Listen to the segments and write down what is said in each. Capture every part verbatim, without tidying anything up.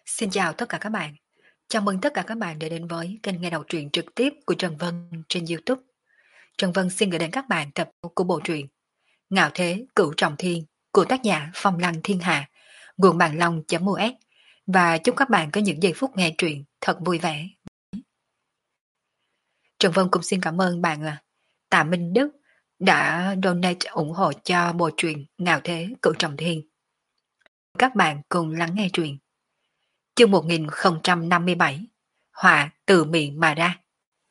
Xin chào tất cả các bạn. Chào mừng tất cả các bạn đã đến với kênh nghe đọc truyện trực tiếp của Trần Vân trên YouTube. Trần Vân xin gửi đến các bạn tập của bộ truyện Ngạo Thế Cửu Trọng Thiên của tác giả Phong Lăng Thiên Hạ, nguồn bản long.us, và chúc các bạn có những giây phút nghe truyện thật vui vẻ. Trần Vân cũng xin cảm ơn bạn à, Tạ Minh Đức đã donate ủng hộ cho bộ truyện Ngạo Thế Cửu Trọng Thiên. Các bạn cùng lắng nghe truyện. Chương một nghìn không trăm năm mươi bảy, họa từ miệng mà ra.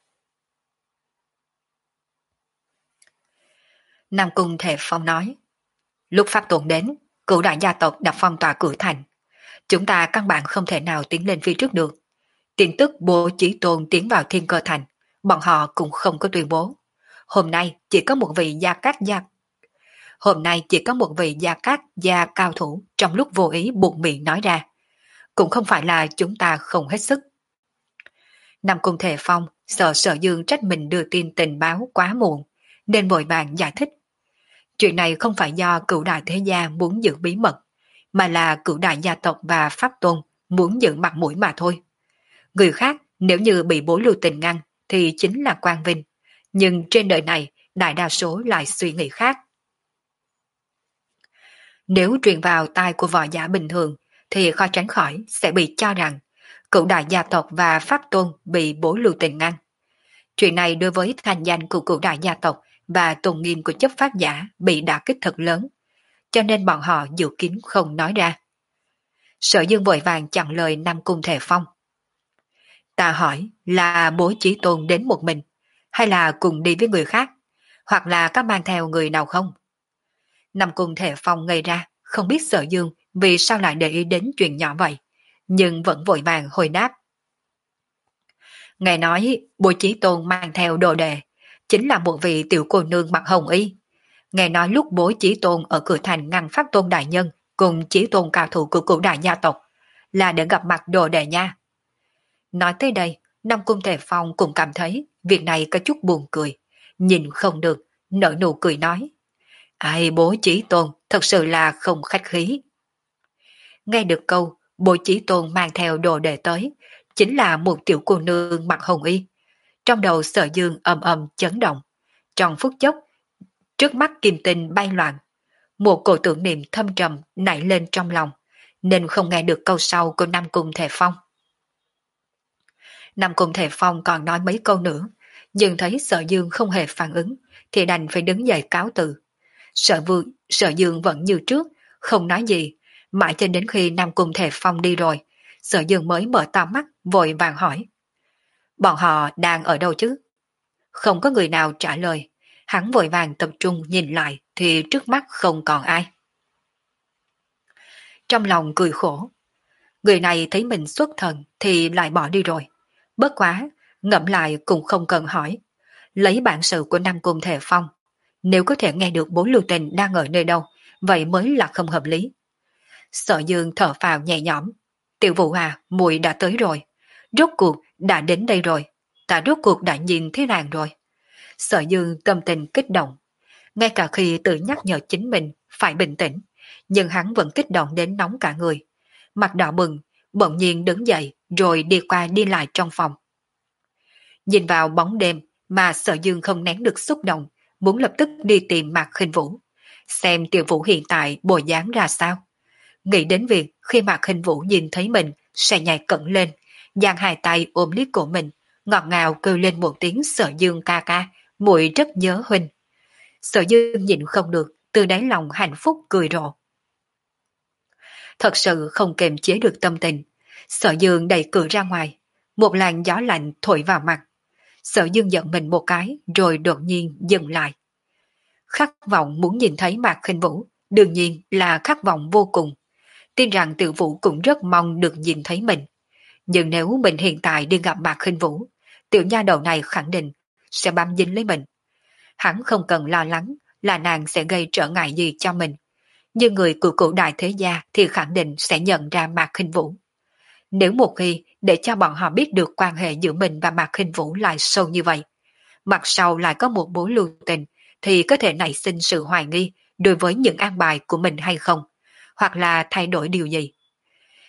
Nam Cung Thể Phong nói, lúc Pháp Tuần đến, cửu đại gia tộc đã phong tỏa cửa thành. Chúng ta căn bản không thể nào tiến lên phía trước được. Tin tức Bố Chí Tôn tiến vào Thiên Cơ Thành, bọn họ cũng không có tuyên bố. Hôm nay chỉ có một vị gia cát gia Hôm nay chỉ có một vị gia cát gia cao thủ trong lúc vô ý buộc miệng nói ra. Cũng không phải là chúng ta không hết sức. Nam Cung Thể Phong sợ Sở Dương trách mình đưa tin tình báo quá muộn, nên vội vàng giải thích. Chuyện này không phải do cửu đại thế gia muốn giữ bí mật, mà là cửu đại gia tộc và Pháp Tôn muốn giữ mặt mũi mà thôi. Người khác nếu như bị bố lưu tình ngăn thì chính là quang vinh, nhưng trên đời này đại đa số lại suy nghĩ khác. Nếu truyền vào tai của võ giả bình thường thì khó tránh khỏi sẽ bị cho rằng cửu đại gia tộc và Pháp Tôn bị bố lưu tình ngăn. Chuyện này đối với thành danh của cửu đại gia tộc và tôn nghiêm của chấp pháp giả bị đả kích thật lớn, cho nên bọn họ dự kín không nói ra. Sở Dương vội vàng chặn lời Nam Cung Thể Phong. Ta hỏi là Bố Chí Tôn đến một mình, hay là cùng đi với người khác, hoặc là có mang theo người nào không? Nam Cung Thể Phong ngây ra, không biết Sở Dương vì sao lại để ý đến chuyện nhỏ vậy, nhưng vẫn vội vàng hồi đáp. Nghe nói Bố Chí Tôn mang theo đồ đệ, chính là một vị tiểu cô nương mặc hồng y. Nghe nói lúc Bố Chí Tôn ở cửa thành ngăn Pháp Tôn đại nhân cùng Chí Tôn cao thủ của cửu đại gia tộc là để gặp mặt đồ đệ nha. Nói tới đây, Nam Cung Thể Phong cũng cảm thấy việc này có chút buồn cười, nhìn không được, nở nụ cười nói. Ai, Bố Chí Tôn thật sự là không khách khí. Nghe được câu Bố Chí Tôn mang theo đồ đệ tới, chính là một tiểu cô nương mặc hồng y. Trong đầu Sở Dương ầm ầm chấn động. Trong phút chốc, trước mắt kim tinh bay loạn. Một cổ tưởng niệm thâm trầm nảy lên trong lòng, nên không nghe được câu sau của Nam Cung Thể Phong. Nam Cung Thể Phong còn nói mấy câu nữa, nhưng thấy Sở Dương không hề phản ứng, thì đành phải đứng dậy cáo từ. Sở, vương, Sở Dương vẫn như trước, không nói gì, mãi cho đến khi Nam Cung Thể Phong đi rồi, Sở Dương mới mở to mắt vội vàng hỏi. Bọn họ đang ở đâu chứ? Không có người nào trả lời, hắn vội vàng tập trung nhìn lại thì trước mắt không còn ai. Trong lòng cười khổ, người này thấy mình xuất thần thì lại bỏ đi rồi. Bất quá, ngẫm lại cũng không cần hỏi. Lấy bản sự của Nam Cung Thể Phong, nếu có thể nghe được Bố lưu tình đang ở nơi đâu, vậy mới là không hợp lý. Sở Dương thở phào nhẹ nhõm. Tiểu Vũ à, muội đã tới rồi. Rốt cuộc đã đến đây rồi. Ta rốt cuộc đã nhìn thấy nàng rồi. Sở Dương tâm tình kích động. Ngay cả khi tự nhắc nhở chính mình phải bình tĩnh, nhưng hắn vẫn kích động đến nóng cả người. Mặt đỏ bừng, bỗng nhiên đứng dậy rồi đi qua đi lại trong phòng. Nhìn vào bóng đêm mà Sở Dương không nén được xúc động, muốn lập tức đi tìm Mạc Khinh Vũ, xem Tiểu Vũ hiện tại bộ dáng ra sao. Nghĩ đến việc khi Mạc Khinh Vũ nhìn thấy mình sẽ nhảy cẩn lên, giang hai tay ôm lấy cổ mình, ngọt ngào kêu lên một tiếng Sở Dương ca ca, muội rất nhớ huynh. Sở Dương nhịn không được, từ đáy lòng hạnh phúc cười rộ. Thật sự không kềm chế được tâm tình, Sở Dương đẩy cửa ra ngoài, một làn gió lạnh thổi vào mặt. Sở Dương giận mình một cái rồi đột nhiên dừng lại. Khát vọng muốn nhìn thấy Mạc Khinh Vũ, đương nhiên là khát vọng vô cùng. Tin rằng Tiểu Vũ cũng rất mong được nhìn thấy mình. Nhưng nếu mình hiện tại đi gặp Mạc Khinh Vũ, tiểu nha đầu này khẳng định sẽ bám dính lấy mình. Hắn không cần lo lắng là nàng sẽ gây trở ngại gì cho mình. Nhưng người của cửu đại thế gia thì khẳng định sẽ nhận ra Mạc Khinh Vũ. Nếu một khi để cho bọn họ biết được quan hệ giữa mình và Mạc Khinh Vũ lại sâu như vậy, mặt sau lại có một Bố lưu tình, thì có thể nảy sinh sự hoài nghi đối với những an bài của mình hay không, hoặc là thay đổi điều gì.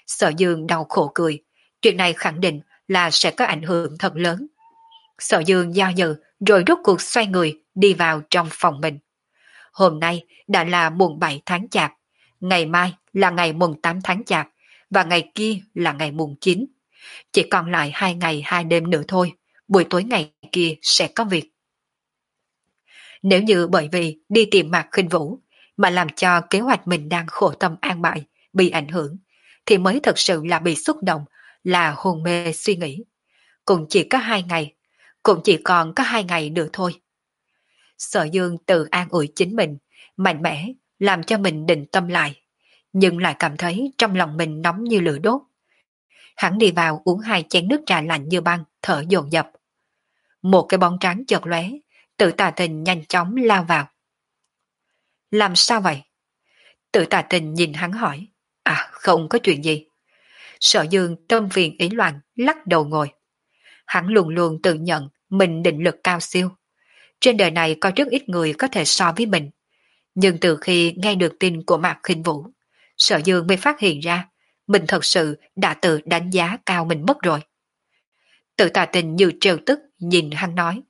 Sở Dương đau khổ cười, chuyện này khẳng định là sẽ có ảnh hưởng thật lớn. Sở Dương do dự rồi rút cuộc xoay người đi vào trong phòng mình. Hôm nay đã là mùng bảy tháng Chạp, ngày mai là ngày mùng tám tháng Chạp và ngày kia là ngày mùng chín. Chỉ còn lại hai ngày hai đêm nữa thôi, buổi tối ngày kia sẽ có việc. Nếu như bởi vì đi tìm Mạc Khinh Vũ mà làm cho kế hoạch mình đang khổ tâm an bài bị ảnh hưởng, thì mới thật sự là bị xúc động, là hôn mê suy nghĩ. Cũng chỉ có hai ngày, cũng chỉ còn có hai ngày nữa thôi. Sở Dương tự an ủi chính mình, mạnh mẽ, làm cho mình định tâm lại, nhưng lại cảm thấy trong lòng mình nóng như lửa đốt. Hắn đi vào uống hai chén nước trà lạnh như băng, thở dồn dập. Một cái bóng trắng chợt lóe, Tự Tà Tình nhanh chóng lao vào. Làm sao vậy? Tự Tà Tình nhìn hắn hỏi. À, không có chuyện gì. Sở Dương tâm phiền ý loạn, lắc đầu ngồi. Hắn luôn luôn tự nhận mình định lực cao siêu. Trên đời này có rất ít người có thể so với mình. Nhưng từ khi nghe được tin của Mạc Khinh Vũ, Sở Dương mới phát hiện ra mình thật sự đã tự đánh giá cao mình mất rồi. Tự Tà Tình như trêu tức nhìn hắn nói.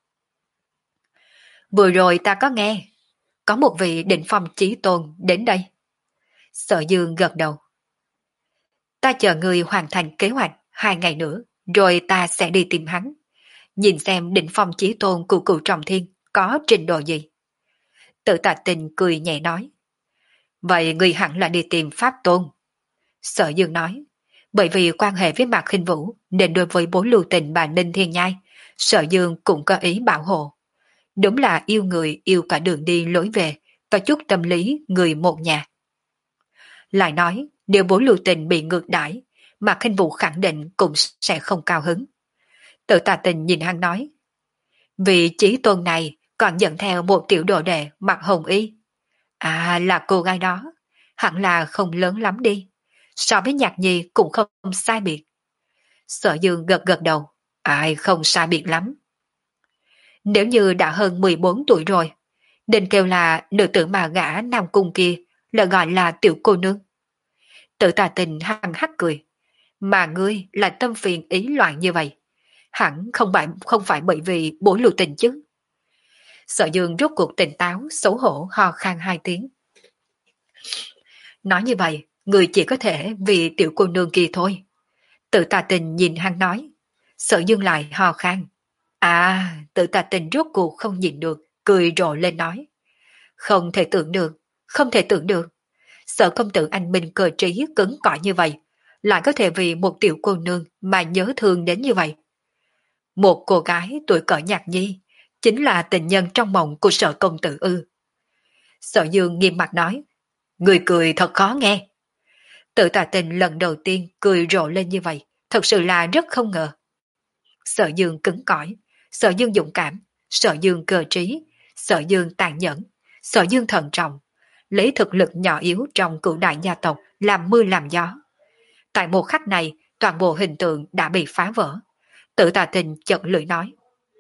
Vừa rồi ta có nghe, có một vị định phong chí tôn đến đây. Sở Dương gật đầu. Ta chờ người hoàn thành kế hoạch hai ngày nữa, rồi ta sẽ đi tìm hắn. Nhìn xem định phong chí tôn của cụ Trọng Thiên có trình độ gì. Tự Tà Tình cười nhẹ nói. Vậy người hẳn là đi tìm Pháp Tôn. Sở Dương nói. Bởi vì quan hệ với Mạc Khinh Vũ nên đối với bố lưu tình bà Ninh Thiên Nhai, Sở Dương cũng có ý bảo hộ. Đúng là yêu người yêu cả đường đi lối về, có chút tâm lý người một nhà. Lại nói, nếu bố lưu tình bị ngược đãi, Mạc Khinh Vũ khẳng định cũng sẽ không cao hứng. Tự Tà Tình nhìn hắn nói. Vị chí tôn này còn dẫn theo một tiểu đồ đệ mặc hồng y. À, là cô gái đó, hẳn là không lớn lắm đi. So với Nhạc Nhi cũng không sai biệt. Sở Dương gật gật đầu. Ai không sai biệt lắm. Nếu như đã hơn mười bốn tuổi rồi, nên kêu là nữ tử mà gã Nam Cung kia là gọi là tiểu cô nương. Tự Tà Tình hăng hắc cười. Mà ngươi là tâm phiền ý loạn như vậy. Hẳn không phải, không phải bởi vì bố lưu tình chứ. Sở Dương rốt cuộc tỉnh táo, xấu hổ ho khan hai tiếng. Nói như vậy, người chỉ có thể vì tiểu cô nương kia thôi. Tự Tà Tình nhìn hắn nói. Sở Dương lại ho khan. À, Tự Tà Tình rốt cuộc không nhìn được, cười rộ lên nói. Không thể tưởng được, không thể tưởng được. Sở công tử anh minh cơ trí cứng cỏi như vậy, lại có thể vì một tiểu cô nương mà nhớ thương đến như vậy. Một cô gái tuổi cỡ Nhạc Nhi, chính là tình nhân trong mộng của Sở công tử ư. Sở Dương nghiêm mặt nói. Người cười thật khó nghe. Tự Tà Tình lần đầu tiên cười rộ lên như vậy, thật sự là rất không ngờ. Sở Dương cứng cỏi, Sở Dương dũng cảm, Sở Dương cơ trí, Sở Dương tàn nhẫn, Sở Dương thận trọng, lấy thực lực nhỏ yếu trong cửu đại gia tộc làm mưa làm gió. Tại một khắc này, toàn bộ hình tượng đã bị phá vỡ. Tự Tà Tình chợt lưỡi nói.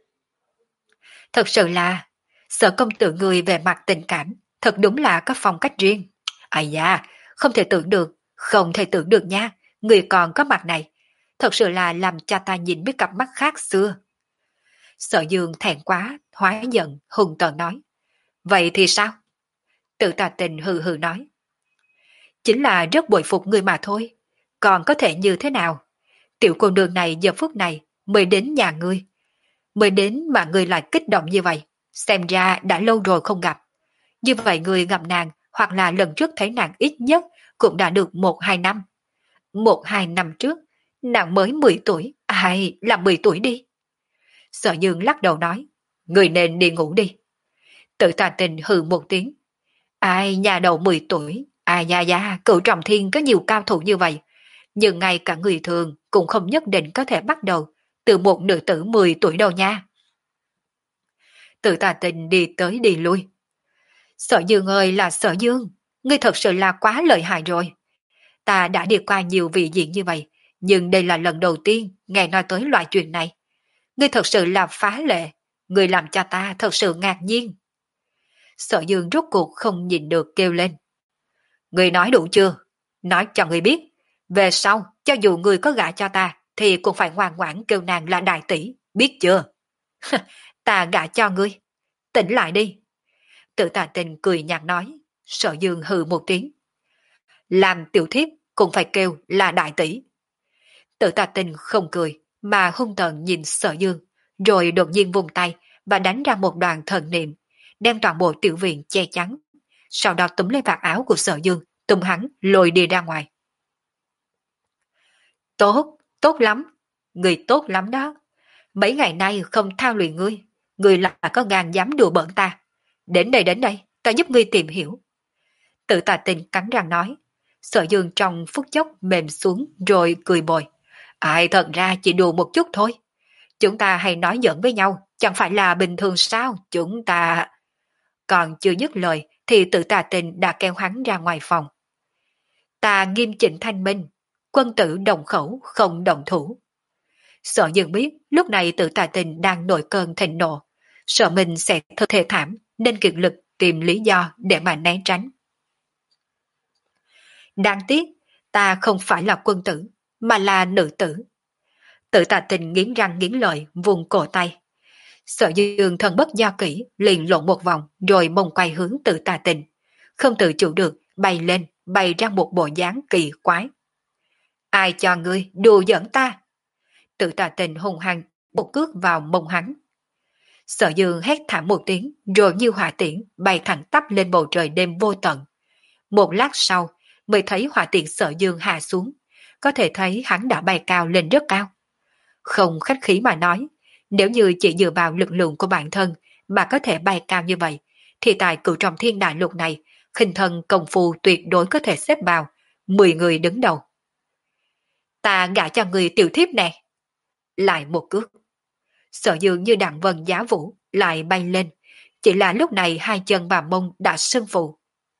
Thật sự là, Sở công tử người về mặt tình cảm, thật đúng là có phong cách riêng. Ây da, không thể tưởng được, không thể tưởng được nha, người còn có mặt này. Thật sự là làm cha ta nhìn với cặp mắt khác xưa. Sở Dương thẹn quá, hóa giận, hùng tợn nói. Vậy thì sao? Tự Tà Tình hừ hừ nói. Chính là rất bội phục người mà thôi. Còn có thể như thế nào? Tiểu cô nương này giờ phút này mới đến nhà ngươi. Mới đến mà ngươi lại kích động như vậy. Xem ra đã lâu rồi không gặp. Như vậy ngươi gặp nàng hoặc là lần trước thấy nàng ít nhất cũng đã được một hai năm. Một hai năm trước, nàng mới mười tuổi, ai là mười tuổi đi. Sở Dương lắc đầu nói, người nên đi ngủ đi. Tự Tà Tình hừ một tiếng. Ai nhà đầu mười tuổi, ai da da, cửu Trọng Thiên có nhiều cao thủ như vậy. Nhưng ngay cả người thường cũng không nhất định có thể bắt đầu từ một nữ tử mười tuổi đâu nha. Tự Tà Tình đi tới đi lui. Sở Dương ơi là Sở Dương, ngươi thật sự là quá lợi hại rồi. Ta đã đi qua nhiều vị diện như vậy, nhưng đây là lần đầu tiên nghe nói tới loại chuyện này. Ngươi thật sự là phá lệ, ngươi làm cho ta thật sự ngạc nhiên. Sở Dương rốt cuộc không nhìn được kêu lên. Ngươi nói đủ chưa? Nói cho ngươi biết, Về sau, cho dù người có gả cho ta, thì cũng phải ngoan ngoãn kêu nàng là đại tỷ, biết chưa? Ta gả cho ngươi. Tỉnh lại đi. Tự Tà Tình cười nhạt nói. Sở Dương hừ một tiếng. Làm tiểu thiếp cũng phải kêu là đại tỷ. Tự Tà Tình không cười, mà hung tợn nhìn Sở Dương, rồi đột nhiên vùng tay và đánh ra một đoàn thần niệm, đem toàn bộ tiểu viện che chắn. Sau đó túm lấy vạt áo của Sở Dương, tung hắn lôi đi ra ngoài. Tốt, tốt lắm. Người tốt lắm đó. Mấy ngày nay không thao luyện ngươi, ngươi là có gan dám đùa bỡn ta. Đến đây đến đây, ta giúp ngươi tìm hiểu. Tự Tà Tình cắn răng nói. Sở Dương trong phút chốc mềm xuống rồi cười bồi. Ai thật ra chỉ đùa một chút thôi. Chúng ta hay nói giỡn với nhau, chẳng phải là bình thường sao? Chúng ta... Còn chưa dứt lời thì Tự Tà Tình đã kéo hắn ra ngoài phòng. Ta nghiêm chỉnh thanh minh, quân tử đồng khẩu không đồng thủ. Sở Dương biết lúc này Tự Tà Tình đang nổi cơn thịnh nộ, sợ mình sẽ thật thê thảm nên kiệt lực tìm lý do để mà né tránh. Đáng tiếc, ta không phải là quân tử, mà là nữ tử. Tự Tà Tình nghiến răng nghiến lợi vùng cổ tay. Sở Dương thần bất do kỹ liền lộn một vòng rồi mông quay hướng Tự Tà Tình. Không tự chủ được bay lên, bay ra một bộ dáng kỳ quái. Ai cho ngươi đùa giỡn ta? Tự Tà Tình hung hăng một cước vào mông hắn. Sở Dương hét thảm một tiếng rồi như hỏa tiễn bay thẳng tắp lên bầu trời đêm vô tận. Một lát sau mới thấy hỏa tiễn Sở Dương hạ xuống, có thể thấy hắn đã bay cao lên rất cao. Không khách khí mà nói, nếu như chỉ dựa vào lực lượng của bản thân mà có thể bay cao như vậy, thì tại cửu trọng thiên đại lục này, khinh thân công phu tuyệt đối có thể xếp vào mười người đứng đầu. Ta gả cho người tiểu thiếp nè. Lại một cước. Sở Dương như đặng vân giá vũ lại bay lên, chỉ là lúc này hai chân bà mông đã sưng phù.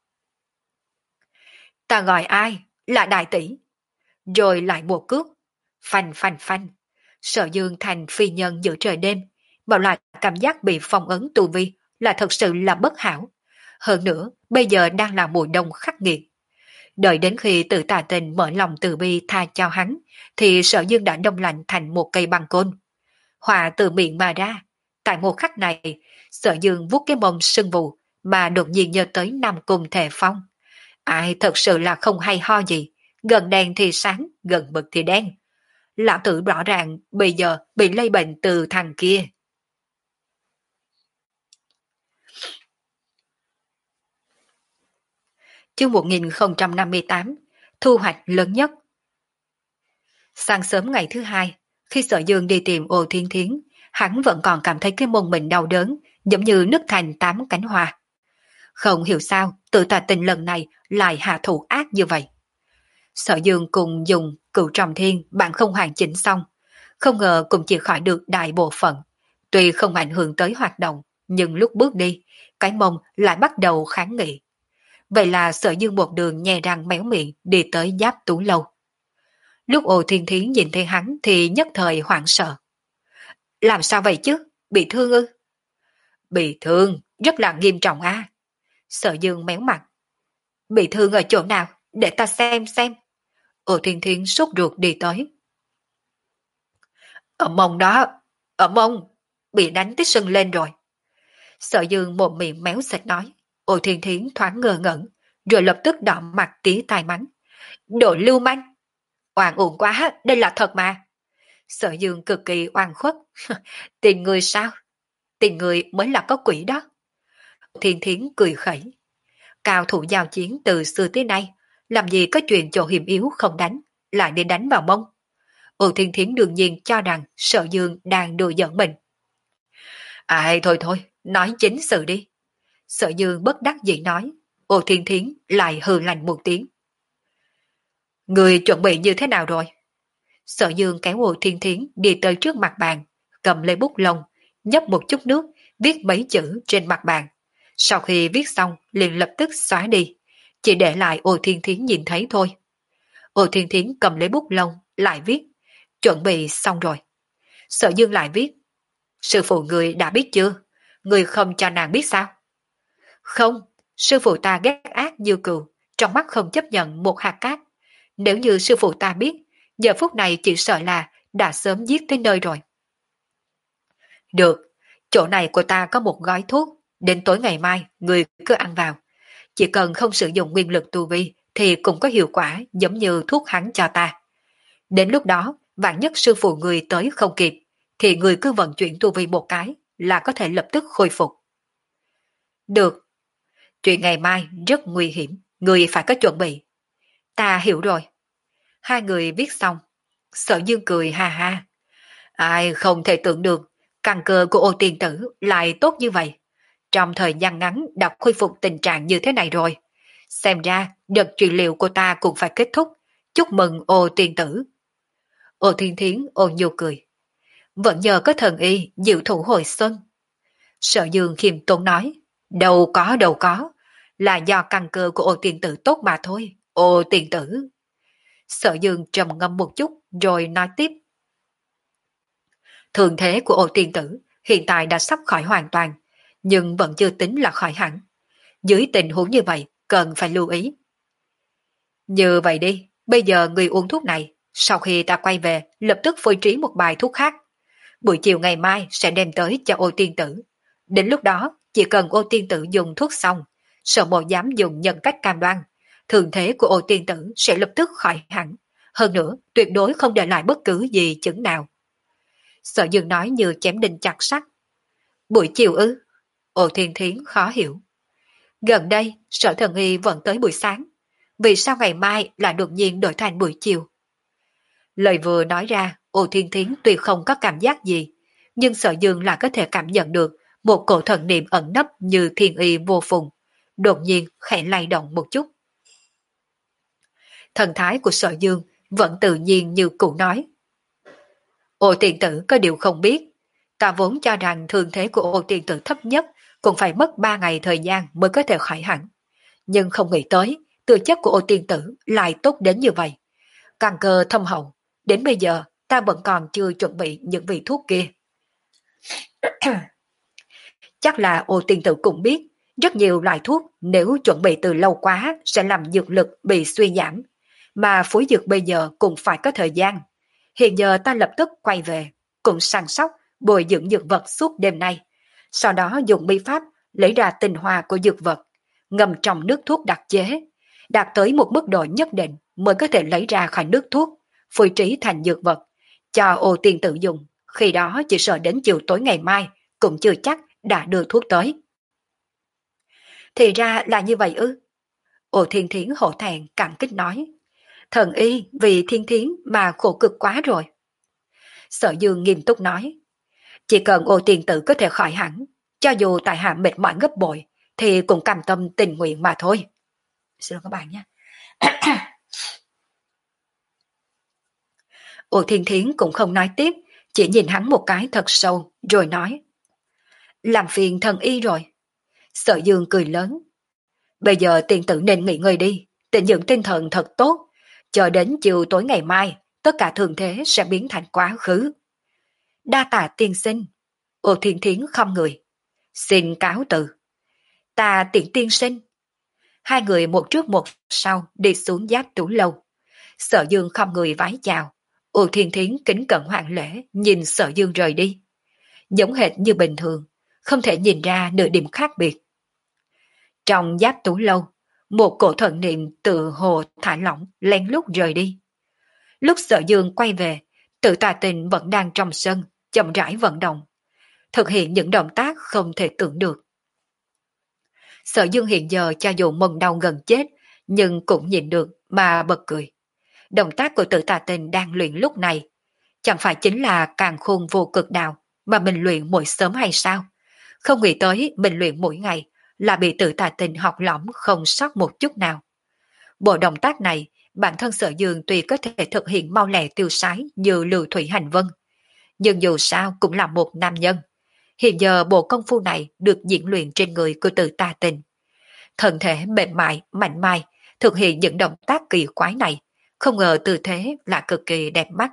Ta gọi ai? Là đại tỷ. Rồi lại một cước. Phanh phanh phanh. Sở Dương thành phi nhân giữa trời đêm, mà lại cảm giác bị phong ấn tu vi là thật sự là bất hảo. Hơn nữa, bây giờ đang là mùa đông khắc nghiệt. Đợi đến khi Tự Tà Tình mở lòng từ bi tha cho hắn, thì Sở Dương đã đông lạnh thành một cây băng côn. Hỏa từ miệng mà ra. Tại một khắc này, Sở Dương vuốt cái mông sưng vù mà đột nhiên nhớ tới Nam Cung Thề Phong. Ai thật sự là không hay ho gì, gần đèn thì sáng, gần mực thì đen. Lão tử rõ ràng bây giờ bị lây bệnh từ thằng kia. Chương một nghìn không trăm năm mươi tám, thu hoạch lớn nhất. Sáng sớm ngày thứ hai, khi Sở Dương đi tìm Ô Thiên Thiến, hắn vẫn còn cảm thấy cái mông mình đau đớn, giống như nứt thành tám cánh hoa. Không hiểu sao, Tự Tà Tình lần này lại hạ thủ ác như vậy. Sở Dương cùng dùng cửu trọng thiên bạn không hoàn chỉnh xong, không ngờ cũng chỉ khỏi được đại bộ phận. Tuy không ảnh hưởng tới hoạt động, nhưng lúc bước đi, cái mông lại bắt đầu kháng nghị. Vậy là Sở Dương một đường nhè răng méo miệng đi tới Giáp Tú Lâu. Lúc Ô Thiên Thiến nhìn thấy hắn thì nhất thời hoảng sợ. Làm sao vậy chứ? Bị thương ư? Bị thương, rất là nghiêm trọng à? Sở Dương méo mặt. Bị thương ở chỗ nào? Để ta xem xem. Ô Thiên Thiến sốt ruột đi tới. Ở mông đó, ở mông, bị đánh tới sưng lên rồi. Sở Dương một miệng méo xịt nói. Ô Thiên Thiến thoáng ngơ ngẩn, rồi lập tức đỏ mặt tía tai mắng. Đồ lưu manh! Oan uổng quá, đây là thật mà. Sở Dương cực kỳ oan khuất. Tìm người sao? Tìm người mới là có quỷ đó. Thiên Thiến cười khẩy. Cao thủ giao chiến từ xưa tới nay, làm gì có chuyện chỗ hiểm yếu không đánh, lại đi đánh vào mông. Ô Thiên Thiến đương nhiên cho rằng Sở Dương đang đùa giỡn mình. Ai thôi thôi, nói chính sự đi. Sở Dương bất đắc dĩ nói. Ô Thiên Thiến lại hừ lạnh một tiếng. Người chuẩn bị như thế nào rồi? Sở Dương kéo Ô Thiên Thiến đi tới trước mặt bàn, cầm lấy bút lông, nhấp một chút nước, viết mấy chữ trên mặt bàn. Sau khi viết xong liền lập tức xóa đi, chỉ để lại Ô Thiên Thiến nhìn thấy thôi. Ô Thiên Thiến cầm lấy bút lông, lại viết. Chuẩn bị xong rồi. Sở Dương lại viết. Sư phụ người đã biết chưa? Người không cho nàng biết sao? Không, sư phụ ta ghét ác như cừu, trong mắt không chấp nhận một hạt cát. Nếu như sư phụ ta biết, giờ phút này chỉ sợ là đã sớm giết tới nơi rồi. Được, chỗ này của ta có một gói thuốc, đến tối ngày mai người cứ ăn vào. Chỉ cần không sử dụng nguyên lực tu vi thì cũng có hiệu quả giống như thuốc hắn cho ta. Đến lúc đó, vạn nhất sư phụ người tới không kịp, thì người cứ vận chuyển tu vi một cái là có thể lập tức khôi phục. Được, chuyện ngày mai rất nguy hiểm, người phải có chuẩn bị. Ta hiểu rồi. Hai người viết xong, Sở Dương cười ha ha. Ai không thể tưởng được, căn cơ của ô tiên tử lại tốt như vậy. Trong thời gian ngắn đã khôi phục tình trạng như thế này rồi. Xem ra đợt trị liệu của ta cũng phải kết thúc. Chúc mừng ô tiên tử. Ô Thiên Thiến ôn nhu cười. Vẫn nhờ có thần y diệu thủ hồi xuân. Sở Dương khiêm tốn nói. Đâu có đâu có. Là do căn cơ của ô tiên tử tốt mà thôi. Ô tiên tử. Sở Dương trầm ngâm một chút rồi nói tiếp. Thường thế của ô tiên tử hiện tại đã sắp khỏi hoàn toàn, nhưng vẫn chưa tính là khỏi hẳn. Dưới tình huống như vậy, cần phải lưu ý. Như vậy đi, bây giờ người uống thuốc này, sau khi ta quay về, lập tức phối trí một bài thuốc khác. Buổi chiều ngày mai sẽ đem tới cho ô tiên tử. Đến lúc đó, chỉ cần ô tiên tử dùng thuốc xong, sở mộ dám dùng nhân cách cam đoan, thường thế của ô tiên tử sẽ lập tức khỏi hẳn. Hơn nữa, tuyệt đối không để lại bất cứ gì chứng nào. Sở Dương nói như chém đinh chặt sắt. Buổi chiều ư? Ô Thiên Thiến khó hiểu. Gần đây, sở thần y vẫn tới buổi sáng. Vì sao ngày mai lại đột nhiên đổi thành buổi chiều? Lời vừa nói ra, Ô Thiên Thiến tuy không có cảm giác gì, nhưng Sở Dương lại có thể cảm nhận được một cổ thần niệm ẩn nấp như thiên y vô phùng, đột nhiên khẽ lay động một chút. Thần thái của Sở Dương vẫn tự nhiên như cụ nói. Ô tiền tử có điều không biết, ta vốn cho rằng thương thế của ô tiền tử thấp nhất cũng phải mất ba ngày thời gian mới có thể khỏi hẳn. Nhưng không nghĩ tới, tư chất của ô tiền tử lại tốt đến như vậy. Căn cơ thâm hậu, đến bây giờ ta vẫn còn chưa chuẩn bị những vị thuốc kia. Chắc là ô tiền tử cũng biết, rất nhiều loại thuốc nếu chuẩn bị từ lâu quá sẽ làm dược lực bị suy giảm, mà phối dược bây giờ cũng phải có thời gian. Hiện giờ ta lập tức quay về, cũng săn sóc, bồi dưỡng dược vật suốt đêm nay. Sau đó dùng bí pháp lấy ra tinh hoa của dược vật, ngâm trong nước thuốc đặc chế, đạt tới một mức độ nhất định mới có thể lấy ra khỏi nước thuốc, phối trí thành dược vật, cho ô tiên tử dùng. Khi đó chỉ sợ đến chiều tối ngày mai cũng chưa chắc đã đưa thuốc tới. Thì ra là như vậy ư? Ô Thiên Thiến hổ thẹn cảm kích nói. Thần y vì Thiên Thiến mà khổ cực quá rồi. Sở Dương nghiêm túc nói. Chỉ cần ô tiền tử có thể khỏi hẳn, cho dù tại hạ mệt mỏi gấp bội, thì cũng cam tâm tình nguyện mà thôi. Xin lỗi các bạn nhé. Ô Thiên Thiến cũng không nói tiếp, chỉ nhìn hắn một cái thật sâu, rồi nói. Làm phiền thần y rồi. Sở Dương cười lớn. Bây giờ tiền tử nên nghỉ ngơi đi, tịnh dưỡng tinh thần thật tốt. Chờ đến chiều tối ngày mai, tất cả thường thế sẽ biến thành quá khứ. Đa tạ tiên sinh. Ô Thiên Thiến không người. Xin cáo từ. Ta tiện tiên sinh. Hai người một trước một sau đi xuống giáp tủ lâu. Sở Dương không người vái chào. Ô Thiên Thiến kính cẩn hoạn lễ nhìn Sở Dương rời đi. Giống hệt như bình thường, không thể nhìn ra nửa điểm khác biệt. Trong giáp tủ lâu, một cổ thần niệm tự hồ thả lỏng lén lút rời đi. Lúc Sở Dương quay về, Tự Tà Tình vẫn đang trong sân, chậm rãi vận động, thực hiện những động tác không thể tưởng được. Sở Dương hiện giờ cho dù mừng đau gần chết, nhưng cũng nhịn được mà bật cười. Động tác của Tự Tà Tình đang luyện lúc này, chẳng phải chính là càn khôn vô cực đạo mà mình luyện mỗi sớm hay sao? Không nghĩ tới mình luyện mỗi ngày là bị Tự Tà Tình học lỏng không sót một chút nào. Bộ động tác này, bản thân Sở Dương tuy có thể thực hiện mau lẹ tiêu sái như Lưu Thủy Hành Vân, nhưng dù sao cũng là một nam nhân. Hiện giờ bộ công phu này được diễn luyện trên người của Tự Tà Tình. Thân thể mềm mại, mạnh mai, thực hiện những động tác kỳ quái này, không ngờ tư thế là cực kỳ đẹp mắt.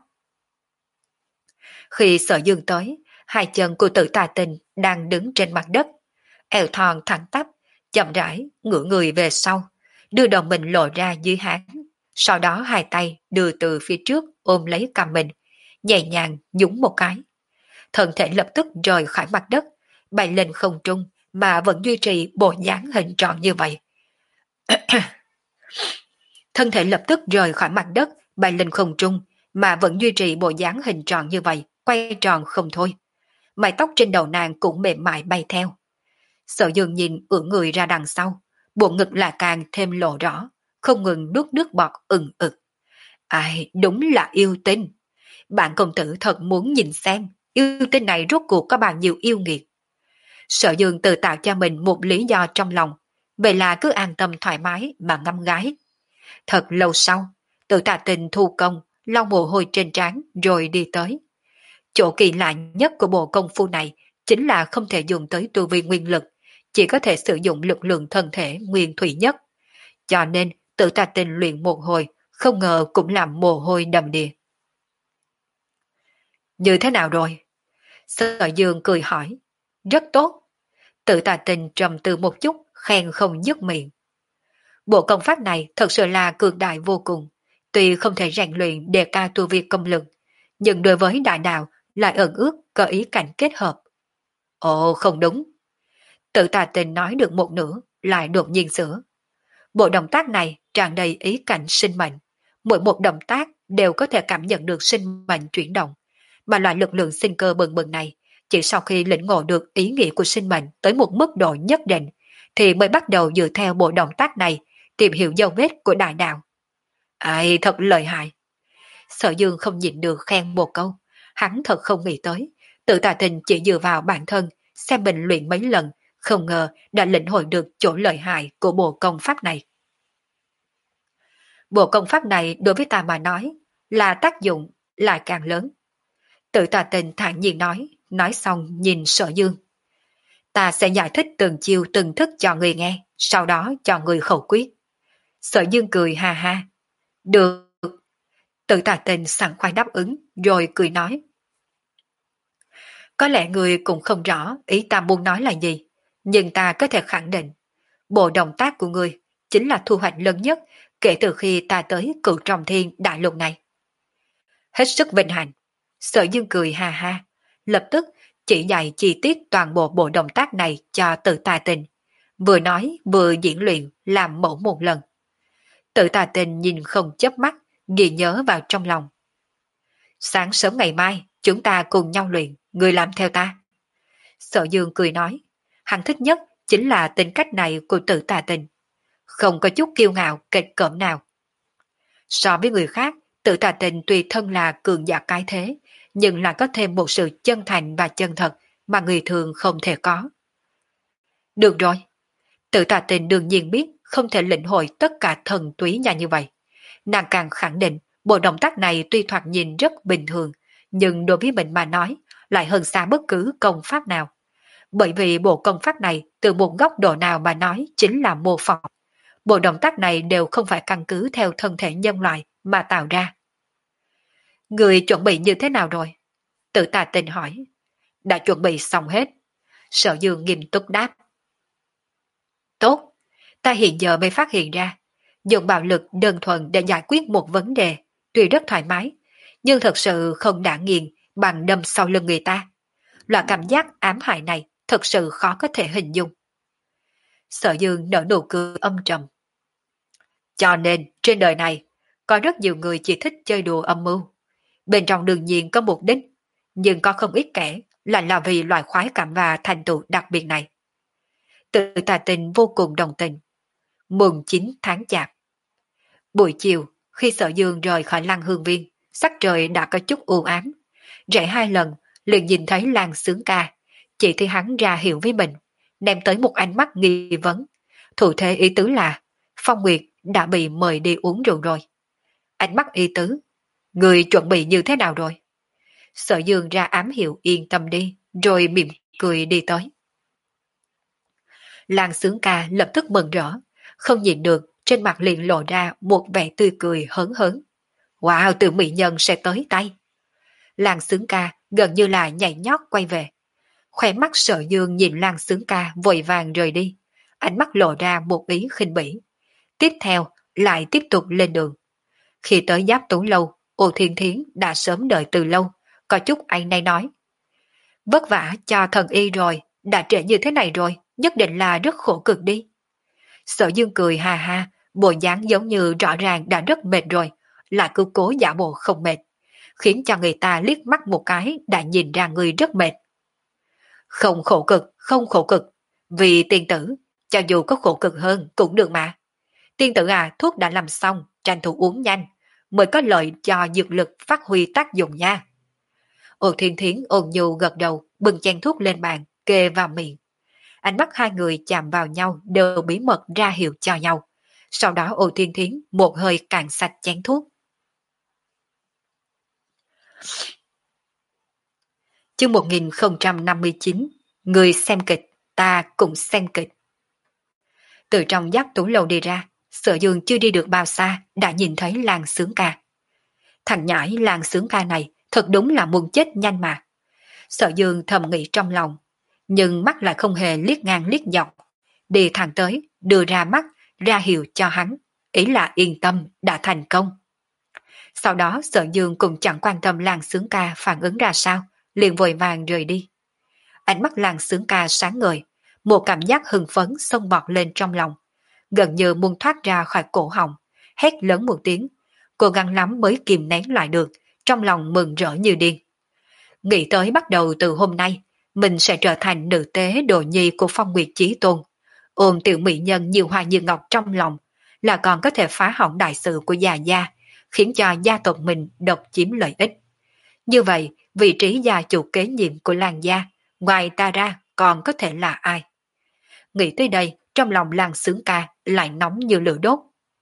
Khi Sở Dương tới, hai chân của Tự Tà Tình đang đứng trên mặt đất, eo thon thẳng tắp, chậm rãi ngửa người về sau, đưa đầu mình lộ ra dưới háng, Sau đó hai tay đưa từ phía trước ôm lấy cằm mình, nhẹ nhàng nhúng một cái. Thân thể lập tức rời khỏi mặt đất, bay lên không trung mà vẫn duy trì bộ dáng hình tròn như vậy. Thân thể lập tức rời khỏi mặt đất, bay lên không trung mà vẫn duy trì bộ dáng hình tròn như vậy, quay tròn không thôi. Mái tóc trên đầu nàng cũng mềm mại bay theo. Sở Dương nhìn ưỡn người ra đằng sau, bộ ngực là càng thêm lộ rõ, không ngừng nuốt nước bọt ừng ực. Ai, đúng là yêu tinh. Bạn công tử thật muốn nhìn xem, yêu tinh này rốt cuộc có bao nhiêu yêu nghiệt. Sở Dương tự tạo cho mình một lý do trong lòng, vậy là cứ an tâm thoải mái mà ngâm gái. Thật lâu sau, tự tạ tình thu công, lau mồ hôi trên trán rồi đi tới. Chỗ kỳ lạ nhất của bộ công phu này chính là không thể dùng tới tu vi nguyên lực, chỉ có thể sử dụng lực lượng thân thể nguyên thủy nhất. Cho nên tự tạ tình luyện một hồi, không ngờ cũng làm mồ hôi đầm đìa. Như thế nào rồi? Sở Dương cười hỏi. Rất tốt. Tự tạ tình trầm tư một chút, khen không dứt miệng. Bộ công pháp này thật sự là cường đại vô cùng. Tuy không thể rèn luyện đề cao tu vi công lực, nhưng đối với đại đạo lại ẩn ước có ý cảnh kết hợp. Ồ không đúng. Tự tà tình nói được một nửa, lại đột nhiên sửa. Bộ động tác này tràn đầy ý cảnh sinh mệnh. Mỗi một động tác đều có thể cảm nhận được sinh mệnh chuyển động. Mà loại lực lượng sinh cơ bừng bừng này, chỉ sau khi lĩnh ngộ được ý nghĩa của sinh mệnh tới một mức độ nhất định, thì mới bắt đầu dựa theo bộ động tác này tìm hiểu dấu vết của đại đạo. Ai thật lợi hại. Sở Dương không nhịn được khen một câu. Hắn thật không nghĩ tới, tự tà tình chỉ dựa vào bản thân, xem mình luyện mấy lần, không ngờ đã lĩnh hội được chỗ lợi hại của bộ công pháp này. Bộ công pháp này đối với ta mà nói, là tác dụng lại càng lớn. Tự tà tình thản nhiên nói, nói xong nhìn Sở Dương. Ta sẽ giải thích từng chiêu từng thức cho người nghe, sau đó cho người khẩu quyết. Sở Dương cười ha ha. Được. Tự tà tình sẵn khoái đáp ứng, rồi cười nói. Có lẽ người cũng không rõ ý ta muốn nói là gì, nhưng ta có thể khẳng định, bộ động tác của người chính là thu hoạch lớn nhất kể từ khi ta tới Cửu Trọng Thiên đại lục này. Hết sức vinh hạnh. Sở Dương cười ha ha, lập tức chỉ dạy chi tiết toàn bộ bộ động tác này cho tự tà tình, vừa nói vừa diễn luyện làm mẫu một lần. Tự tà tình nhìn không chớp mắt, ghi nhớ vào trong lòng. Sáng sớm ngày mai, chúng ta cùng nhau luyện, người làm theo ta. Sở Dương cười nói, hắn thích nhất chính là tính cách này của tự tà tình. Không có chút kiêu ngạo, kịch cỡm nào. So với người khác, tự tà tình tùy thân là cường giả cái thế, nhưng lại có thêm một sự chân thành và chân thật mà người thường không thể có. Được rồi. Tự tà tình đương nhiên biết không thể lĩnh hội tất cả thần túy nhà như vậy. Nàng càng khẳng định bộ động tác này tuy thoạt nhìn rất bình thường, nhưng đối với mình mà nói lại hơn xa bất cứ công pháp nào. Bởi vì bộ công pháp này từ một góc độ nào mà nói chính là mô phỏng. Bộ động tác này đều không phải căn cứ theo thân thể nhân loại mà tạo ra. Người chuẩn bị như thế nào rồi? Tự tà tình hỏi. Đã chuẩn bị xong hết. Sở Dương nghiêm túc đáp. Tốt, ta hiện giờ mới phát hiện ra, dùng bạo lực đơn thuần để giải quyết một vấn đề, tuy rất thoải mái, nhưng thật sự không đã nghiền bằng đâm sau lưng người ta. Loại cảm giác ám hại này thật sự khó có thể hình dung. Sở Dương nở nụ cười âm trầm. Cho nên, trên đời này, có rất nhiều người chỉ thích chơi đùa âm mưu. Bên trong đương nhiên có mục đích, nhưng có không ít kẻ là là vì loại khoái cảm và thành tựu đặc biệt này. Tự tà tình vô cùng đồng tình. Mùng chín tháng chạp. Buổi chiều, khi Sở Dương rời khỏi Lăng Hương Viên, sắc trời đã có chút u ám. Rẽ hai lần, liền nhìn thấy Lan Sướng Ca, chỉ thấy hắn ra hiệu với mình, đem tới một ánh mắt nghi vấn. Thủ thế ý tứ là, Phong Nguyệt đã bị mời đi uống rượu rồi. Ánh mắt ý tứ, người chuẩn bị như thế nào rồi? Sở Dương ra ám hiệu yên tâm đi, rồi mỉm cười đi tới. Lan Sướng Ca lập tức mừng rỡ, không nhìn được, trên mặt liền lộ ra một vẻ tươi cười hớn hớn. Wow, từ mỹ nhân sẽ tới tay. Lan Sướng Ca gần như là nhảy nhót quay về. Khóe mắt Sở Dương nhìn Lan Sướng Ca vội vàng rời đi, ánh mắt lộ ra một ý khinh bỉ. Tiếp theo lại tiếp tục lên đường. Khi tới Giáp Tú Lâu, Ô Thiên Thiến đã sớm đợi từ lâu, có chút anh nay nói. Vất vả cho thần y rồi, đã trễ như thế này rồi, nhất định là rất khổ cực đi. Sở Dương cười ha ha, bộ dáng giống như rõ ràng đã rất mệt rồi, lại cứ cố giả bộ không mệt, khiến cho người ta liếc mắt một cái đã nhìn ra người rất mệt. Không khổ cực, không khổ cực, vì tiên tử, cho dù có khổ cực hơn cũng được mà. Tiên tử à, thuốc đã làm xong, tranh thủ uống nhanh, mới có lợi cho dược lực phát huy tác dụng nha. Ô Thiên Thiến ôn nhu gật đầu, bưng chén thuốc lên bàn, kê vào miệng. Ánh mắt hai người chạm vào nhau đều bí mật ra hiệu cho nhau. Sau đó Ô Thiên Thiến một hơi cạn sạch chén thuốc. Chương một nghìn không trăm năm mươi chín, người xem kịch, ta cũng xem kịch. Từ trong Giác Tú Lâu đi ra, Sở Dương chưa đi được bao xa đã nhìn thấy làng sướng ca. Thằng nhãi làng sướng ca này thật đúng là muốn chết nhanh mà. Sở Dương thầm nghĩ trong lòng, nhưng mắt lại không hề liếc ngang liếc dọc. Đi thẳng tới, đưa ra mắt, ra hiệu cho hắn, ý là yên tâm, đã thành công. Sau đó Sở Dương cũng chẳng quan tâm làng sướng ca phản ứng ra sao, liền vội vàng rời đi. Ánh mắt làng sướng ca sáng ngời, một cảm giác hưng phấn xông bọt lên trong lòng, gần như muốn thoát ra khỏi cổ họng, hét lớn một tiếng, cố gắng lắm mới kìm nén lại được, trong lòng mừng rỡ như điên. Nghĩ tới bắt đầu từ hôm nay, mình sẽ trở thành nữ tế đồ nhi của Phong Nguyệt Chí Tôn, ôm tiểu mỹ nhân nhiều hoa như ngọc trong lòng, là còn có thể phá hỏng đại sự của già gia, khiến cho gia tộc mình độc chiếm lợi ích. Như vậy, vị trí gia chủ kế nhiệm của làng gia, ngoài ta ra còn có thể là ai? Nghĩ tới đây, trong lòng làng sướng ca lại nóng như lửa đốt.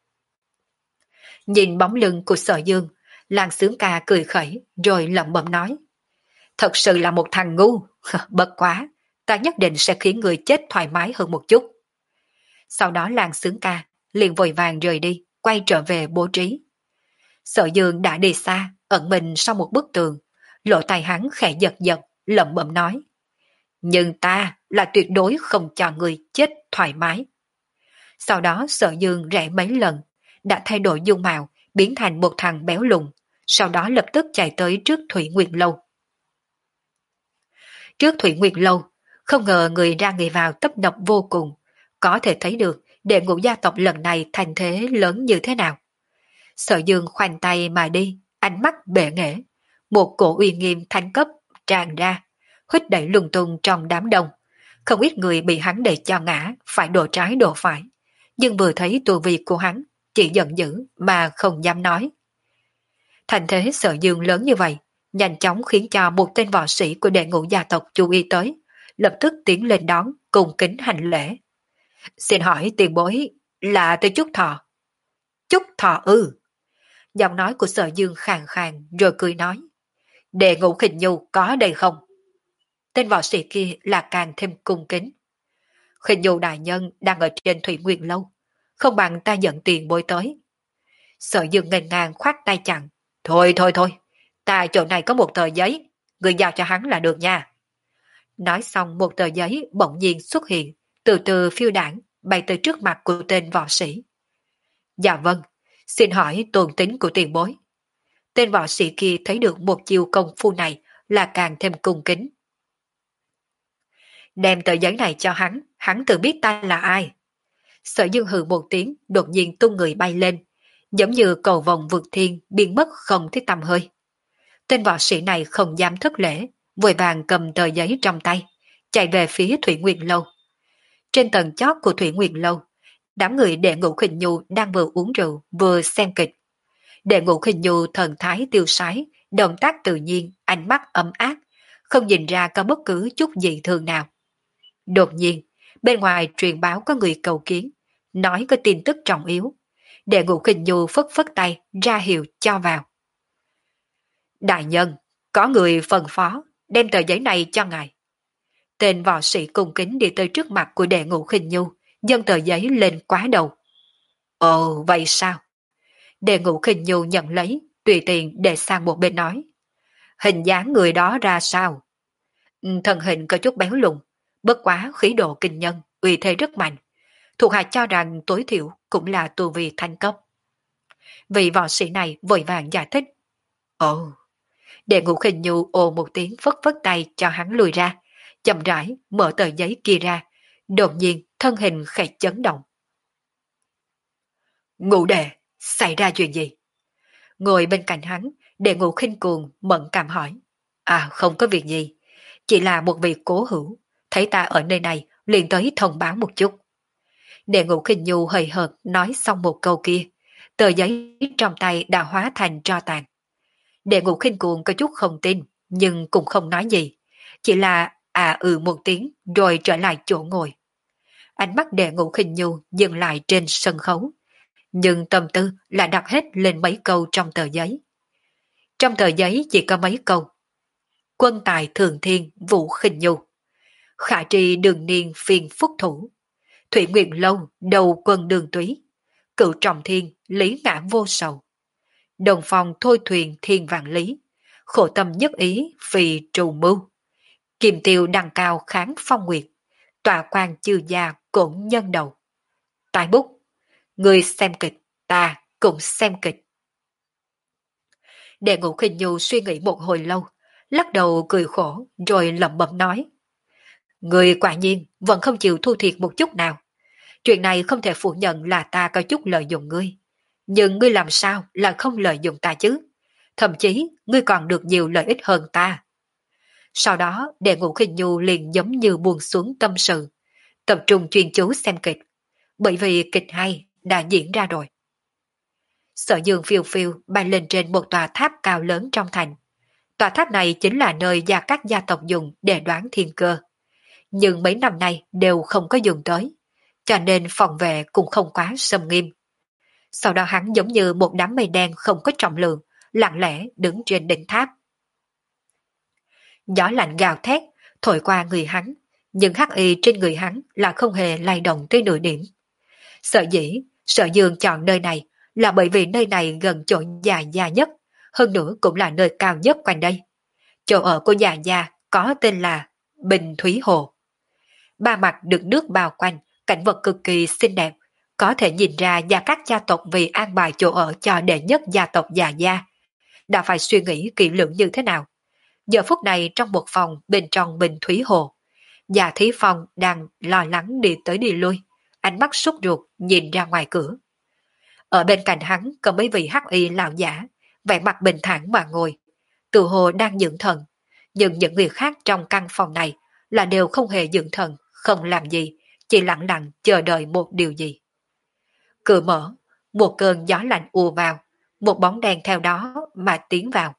Nhìn bóng lưng của Sở Dương, làng sướng ca cười khẩy rồi lẩm bẩm nói. Thật sự là một thằng ngu, bất quá, ta nhất định sẽ khiến người chết thoải mái hơn một chút. Sau đó làng sướng ca liền vội vàng rời đi, quay trở về bố trí. Sở Dương đã đi xa, ẩn mình sau một bức tường, lỗ tai hắn khẽ giật giật, lẩm bẩm nói. Nhưng ta là tuyệt đối không cho người chết thoải mái. Sau đó Sở Dương rẽ mấy lần, đã thay đổi dung mạo, biến thành một thằng béo lùn, sau đó lập tức chạy tới trước Thủy Nguyệt Lâu. Trước Thủy Nguyệt Lâu, không ngờ người ra người vào tấp nập vô cùng, có thể thấy được đệ ngũ gia tộc lần này thành thế lớn như thế nào. Sở Dương khoanh tay mà đi, ánh mắt bệ nghệ, một cổ uy nghiêm thánh cấp tràn ra, hít đẩy lung tung trong đám đông. Không ít người bị hắn đẩy cho ngã, phải đổ trái đổ phải, nhưng vừa thấy tu vi của hắn, chỉ giận dữ mà không dám nói. Thành thế Sở Dương lớn như vậy, nhanh chóng khiến cho một tên võ sĩ của đệ ngũ gia tộc chú ý tới, lập tức tiến lên đón, cùng kính hành lễ. Xin hỏi tiền bối là tên Trúc Thọ? Trúc Thọ ư? Giọng nói của Sở Dương khàn khàn rồi cười nói. Đệ ngũ Khinh Nhu có đây không? Tên võ sĩ kia là càng thêm cung kính. Khinh Nhu đại nhân đang ở trên Thủy Nguyên Lâu, không bằng ta dẫn tiền bối tới. Sở Dương ngần ngang khoát tay chặn. Thôi thôi thôi, ta chỗ này có một tờ giấy, người giao cho hắn là được nha. Nói xong một tờ giấy bỗng nhiên xuất hiện, từ từ phiêu đảng bay tới trước mặt của tên võ sĩ. Dạ vâng, xin hỏi tôn tính của tiền bối. Tên võ sĩ kia thấy được một chiêu công phu này là càng thêm cung kính. Đem tờ giấy này cho hắn, hắn tự biết ta là ai. Sở Dương hừ một tiếng, đột nhiên tung người bay lên, giống như cầu vồng vượt thiên biến mất không thấy tăm hơi. Tên võ sĩ này không dám thất lễ, vội vàng cầm tờ giấy trong tay, chạy về phía Thủy Nguyệt Lâu. Trên tầng chót của Thủy Nguyệt Lâu, đám người đệ ngũ Khinh Nhu đang vừa uống rượu vừa xem kịch. Đệ ngũ Khinh Nhu thần thái tiêu sái, động tác tự nhiên, ánh mắt ấm áp, không nhìn ra có bất cứ chút gì thường nào. Đột nhiên, bên ngoài truyền báo có người cầu kiến, nói có tin tức trọng yếu. Đệ ngũ Khinh Nhu phất phất tay ra hiệu cho vào. Đại nhân, có người phân phó, đem tờ giấy này cho ngài. Tên võ sĩ cung kính đi tới trước mặt của đệ ngũ Khinh Nhu, dâng tờ giấy lên quá đầu. Ồ, vậy sao? Đệ ngũ Khinh Nhu nhận lấy, tùy tiện để sang một bên nói. Hình dáng người đó ra sao? Thân hình có chút béo lùn, bất quá khí độ kinh nhân, uy thế rất mạnh. Thuộc hạ cho rằng tối thiểu cũng là tu vi thanh cấp. Vị võ sĩ này vội vàng giải thích. Ồ, Đệ Ngũ Khinh Nhu ồ một tiếng phất phất tay cho hắn lùi ra, chậm rãi mở tờ giấy kia ra, đột nhiên thân hình khẽ chấn động. Ngũ đệ, xảy ra chuyện gì? Ngồi bên cạnh hắn, Đệ Ngũ Khinh Cuồng mẫn cảm hỏi. À, không có việc gì, chỉ là một vị cố hữu, thấy ta ở nơi này liền tới thông báo một chút. Đệ Ngũ Khinh Nhu hời hợt nói xong một câu kia, tờ giấy trong tay đã hóa thành tro tàn. Đệ Ngũ Khinh Cuồng có chút không tin, nhưng cũng không nói gì, chỉ là à ừ một tiếng rồi trở lại chỗ ngồi. Ánh mắt Đệ Ngũ Khinh Nhu dừng lại trên sân khấu, nhưng tâm tư lại đặt hết lên mấy câu trong tờ giấy. Trong tờ giấy chỉ có mấy câu. Quân tài thường thiên Vũ Khinh Nhu, khả tri đường niên phiền phúc thủ, Thủy Nguyện Lâu đầu quân đường túy, cựu trọng thiên lý ngã vô sầu, đồng phòng thôi thuyền thiên vạn lý, khổ tâm nhất ý vì trù mưu, kiềm tiêu đăng cao kháng phong nguyệt, tòa quan chư gia cổn nhân đầu. Tài bút, người xem kịch, ta cũng xem kịch. Đệ Ngũ Khinh Nhu suy nghĩ một hồi lâu, lắc đầu cười khổ rồi lẩm bẩm nói. Người quả nhiên vẫn không chịu thu thiệt một chút nào. Chuyện này không thể phủ nhận là ta có chút lợi dụng ngươi. Nhưng ngươi làm sao là không lợi dụng ta chứ? Thậm chí ngươi còn được nhiều lợi ích hơn ta. Sau đó Đệ Ngũ Khinh Nhu liền giống như buông xuống tâm sự, tập trung chuyên chú xem kịch, bởi vì kịch hay đã diễn ra rồi. Sở Dương phiêu phiêu bay lên trên một tòa tháp cao lớn trong thành. Tòa tháp này chính là nơi gia các gia tộc dùng để đoán thiên cơ. Nhưng mấy năm nay đều không có dùng tới, cho nên phòng vệ cũng không quá xâm nghiêm. Sau đó hắn giống như một đám mây đen không có trọng lượng, lặng lẽ đứng trên đỉnh tháp. Gió lạnh gào thét, thổi qua người hắn, nhưng hắc y trên người hắn là không hề lay động tới nửa điểm. Sở dĩ, Sở Dương chọn nơi này là bởi vì nơi này gần chỗ già gia nhất, hơn nữa cũng là nơi cao nhất quanh đây. Chỗ ở của già gia có tên là Bình Thúy Hồ. Ba mặt được nước bao quanh, cảnh vật cực kỳ xinh đẹp, có thể nhìn ra gia các gia tộc vì an bài chỗ ở cho đệ nhất gia tộc già gia đã phải suy nghĩ kỹ lưỡng như thế nào. Giờ phút này trong một phòng bên trong Bình Thúy Hồ, Già Thí Phong đang lo lắng đi tới đi lui, ánh mắt sốt ruột nhìn ra ngoài cửa. Ở bên cạnh hắn có mấy vị hắc y lão giả, vẻ mặt bình thản mà ngồi, tự hồ đang dưỡng thần, nhưng những người khác trong căn phòng này là đều không hề dưỡng thần, không làm gì, chỉ lặng lặng chờ đợi một điều gì. Cửa mở, một cơn gió lạnh ùa vào, một bóng đen theo đó mà tiến vào.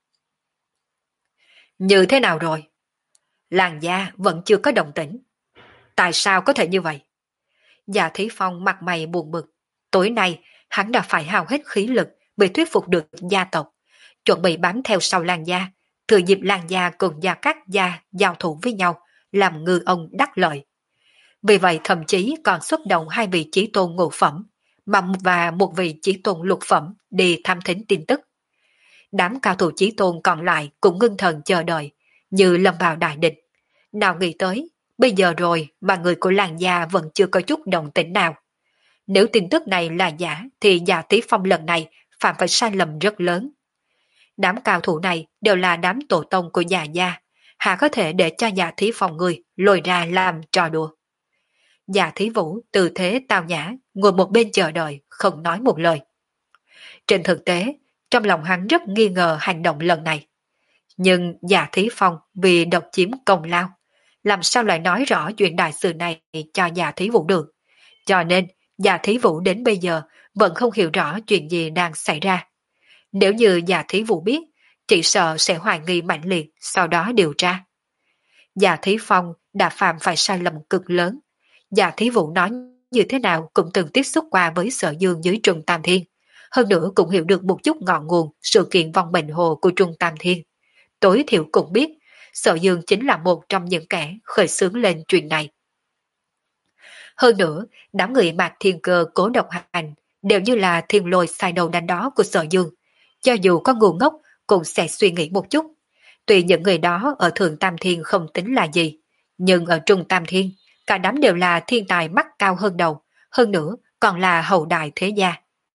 Như thế nào rồi? Làng gia vẫn chưa có động tĩnh. Tại sao có thể như vậy? Già Thí Phong mặt mày buồn bực. Tối nay hắn đã phải hao hết khí lực mới thuyết phục được gia tộc, chuẩn bị bám theo sau làng gia, thừa dịp làng gia cùng gia các gia giao thủ với nhau, làm ngư ông đắc lợi. Vì vậy thậm chí còn xuất động hai vị chí tôn ngũ phẩm, mà và một vị chí tôn lục phẩm đi thăm thính tin tức. Đám cao thủ chí tôn còn lại cũng ngưng thần chờ đợi, như lâm vào đại địch. Nào nghĩ tới, bây giờ rồi mà người của làng gia vẫn chưa có chút động tĩnh nào. Nếu tin tức này là giả thì Già Thí Phong lần này phạm phải sai lầm rất lớn. Đám cao thủ này đều là đám tổ tông của Già gia, hà có thể để cho Già Thí Phong người lôi ra làm trò đùa. Già Thí Vũ từ thế tao nhã, ngồi một bên chờ đợi, không nói một lời. Trên thực tế, trong lòng hắn rất nghi ngờ hành động lần này. Nhưng Già Thí Phong vì độc chiếm công lao, làm sao lại nói rõ chuyện đại sự này cho Già Thí Vũ được. Cho nên, Già Thí Vũ đến bây giờ vẫn không hiểu rõ chuyện gì đang xảy ra. Nếu như Già Thí Vũ biết, chỉ sợ sẽ hoài nghi mạnh liệt, sau đó điều tra. Già Thí Phong đã phạm phải sai lầm cực lớn. Già Thí Vũ nói như thế nào cũng từng tiếp xúc qua với Sở Dương dưới Trung Tam Thiên. Hơn nữa cũng hiểu được một chút ngọn nguồn sự kiện vong mệnh hồ của Trung Tam Thiên. Tối thiểu cũng biết, Sở Dương chính là một trong những kẻ khởi xướng lên chuyện này. Hơn nữa, đám người Mạc Thiên Cơ cố độc hành đều như là thiên lôi sai đầu đánh đó của Sở Dương. Cho dù có ngu ngốc cũng sẽ suy nghĩ một chút. Tuy những người đó ở Thượng Tam Thiên không tính là gì, nhưng ở Trung Tam Thiên, cả đám đều là thiên tài mắt cao hơn đầu, hơn nữa còn là hậu đại thế gia.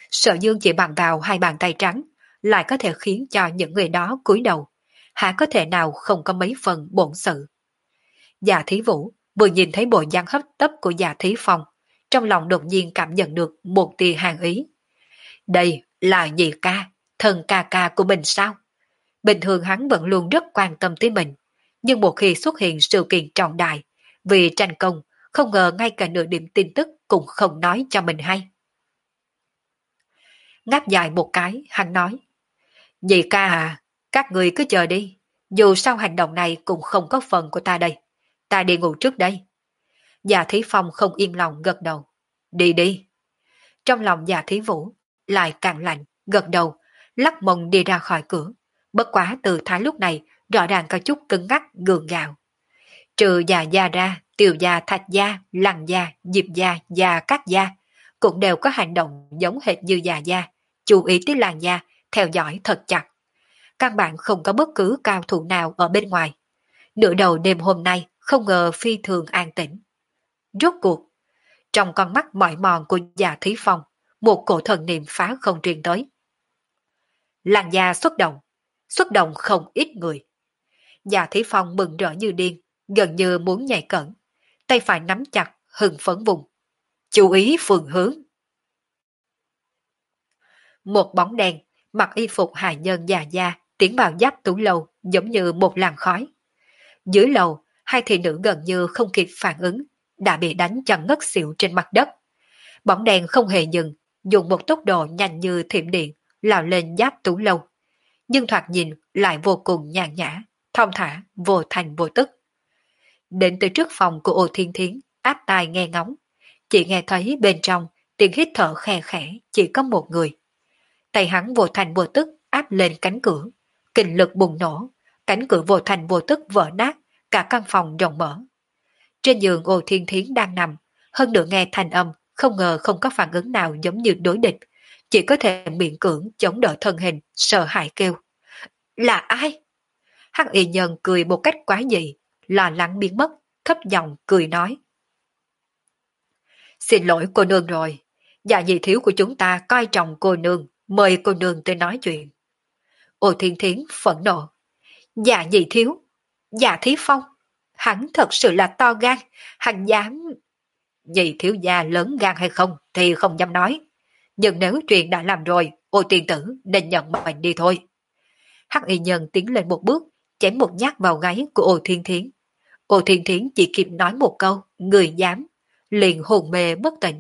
Sở Dương chỉ bằng vào hai bàn tay trắng, lại có thể khiến cho những người đó cúi đầu. Hả có thể nào không có mấy phần bổn sự. Dạ Thí Vũ vừa nhìn thấy bộ dáng hấp tấp của Dạ Thí Phong, trong lòng đột nhiên cảm nhận được một tia hàn ý. Đây là nhị ca, thần ca ca của mình sao? Bình thường hắn vẫn luôn rất quan tâm tới mình, nhưng một khi xuất hiện sự kiện trọng đại, vì tranh công, không ngờ ngay cả nửa điểm tin tức cũng không nói cho mình hay. Ngáp dài một cái, hắn nói, nhị ca à, các người cứ chờ đi, dù sao hành động này cũng không có phần của ta đây, ta đi ngủ trước đây. Dạ Thí Phong không yên lòng gật đầu, đi đi. Trong lòng Dạ Thí Vũ lại càng lạnh, gật đầu, lắc mông đi ra khỏi cửa. Bất quá từ thái lúc này rõ ràng có chút cứng ngắc gượng gạo. Trừ già gia ra, Tiều gia, Thạch gia, Lăng gia, Diệp gia và các gia cũng đều có hành động giống hệt như già gia, chú ý tới làng gia, theo dõi thật chặt. Căn bản không có bất cứ cao thủ nào ở bên ngoài. Nửa đầu đêm hôm nay không ngờ phi thường an tĩnh. Rốt cuộc, trong con mắt mỏi mòn của Dạ Thí Phong, một cổ thần niệm phá không truyền tới. Làng gia xuất động, xuất động không ít người. Dạ Thí Phong mừng rỡ như điên, gần như muốn nhảy cẩn, tay phải nắm chặt, hừng phấn vùng. Chú ý phương hướng. Một bóng đen, mặc y phục hài nhân già da, tiến vào giáp tủ lầu giống như một làn khói. Dưới lầu, hai thị nữ gần như không kịp phản ứng, đã bị đánh cho ngất xỉu trên mặt đất. Bóng đen không hề dừng, dùng một tốc độ nhanh như thiểm điện, lao lên giáp tủ lầu. Nhưng thoạt nhìn lại vô cùng nhàn nhã, thong thả, vô thành vô tức. Đến từ trước phòng của Ô Thiên Thiến, áp tai nghe ngóng. Chỉ nghe thấy bên trong tiếng hít thở khe khẽ chỉ có một người. Tay hắn vô thành vô tức áp lên cánh cửa, kình lực bùng nổ, cánh cửa vô thành vô tức vỡ nát, cả căn phòng rộng mở. Trên giường Ô Thiên Thiến đang nằm, hơn nữa nghe thanh âm, không ngờ không có phản ứng nào giống như đối địch, chỉ có thể miễn cưỡng chống đỡ thân hình, sợ hãi kêu. Là ai? Hắc y nhân cười một cách quá dị, lo lắng biến mất, thấp giọng cười nói. Xin lỗi cô nương rồi, dạ nhị thiếu của chúng ta coi trọng cô nương, mời cô nương tới nói chuyện. Ô Thiên Thiến phẫn nộ. Dạ nhị thiếu, dạ Thí Phong, hắn thật sự là to gan, hắn dám... Nhị thiếu gia lớn gan hay không thì không dám nói, nhưng nếu chuyện đã làm rồi, Ô tiên tử nên nhận mệnh đi thôi. Hắc y nhân tiến lên một bước, chém một nhát vào gáy của Ô Thiên Thiến. Ô Thiên Thiến chỉ kịp nói một câu, người dám, liền hồn mê bất tỉnh.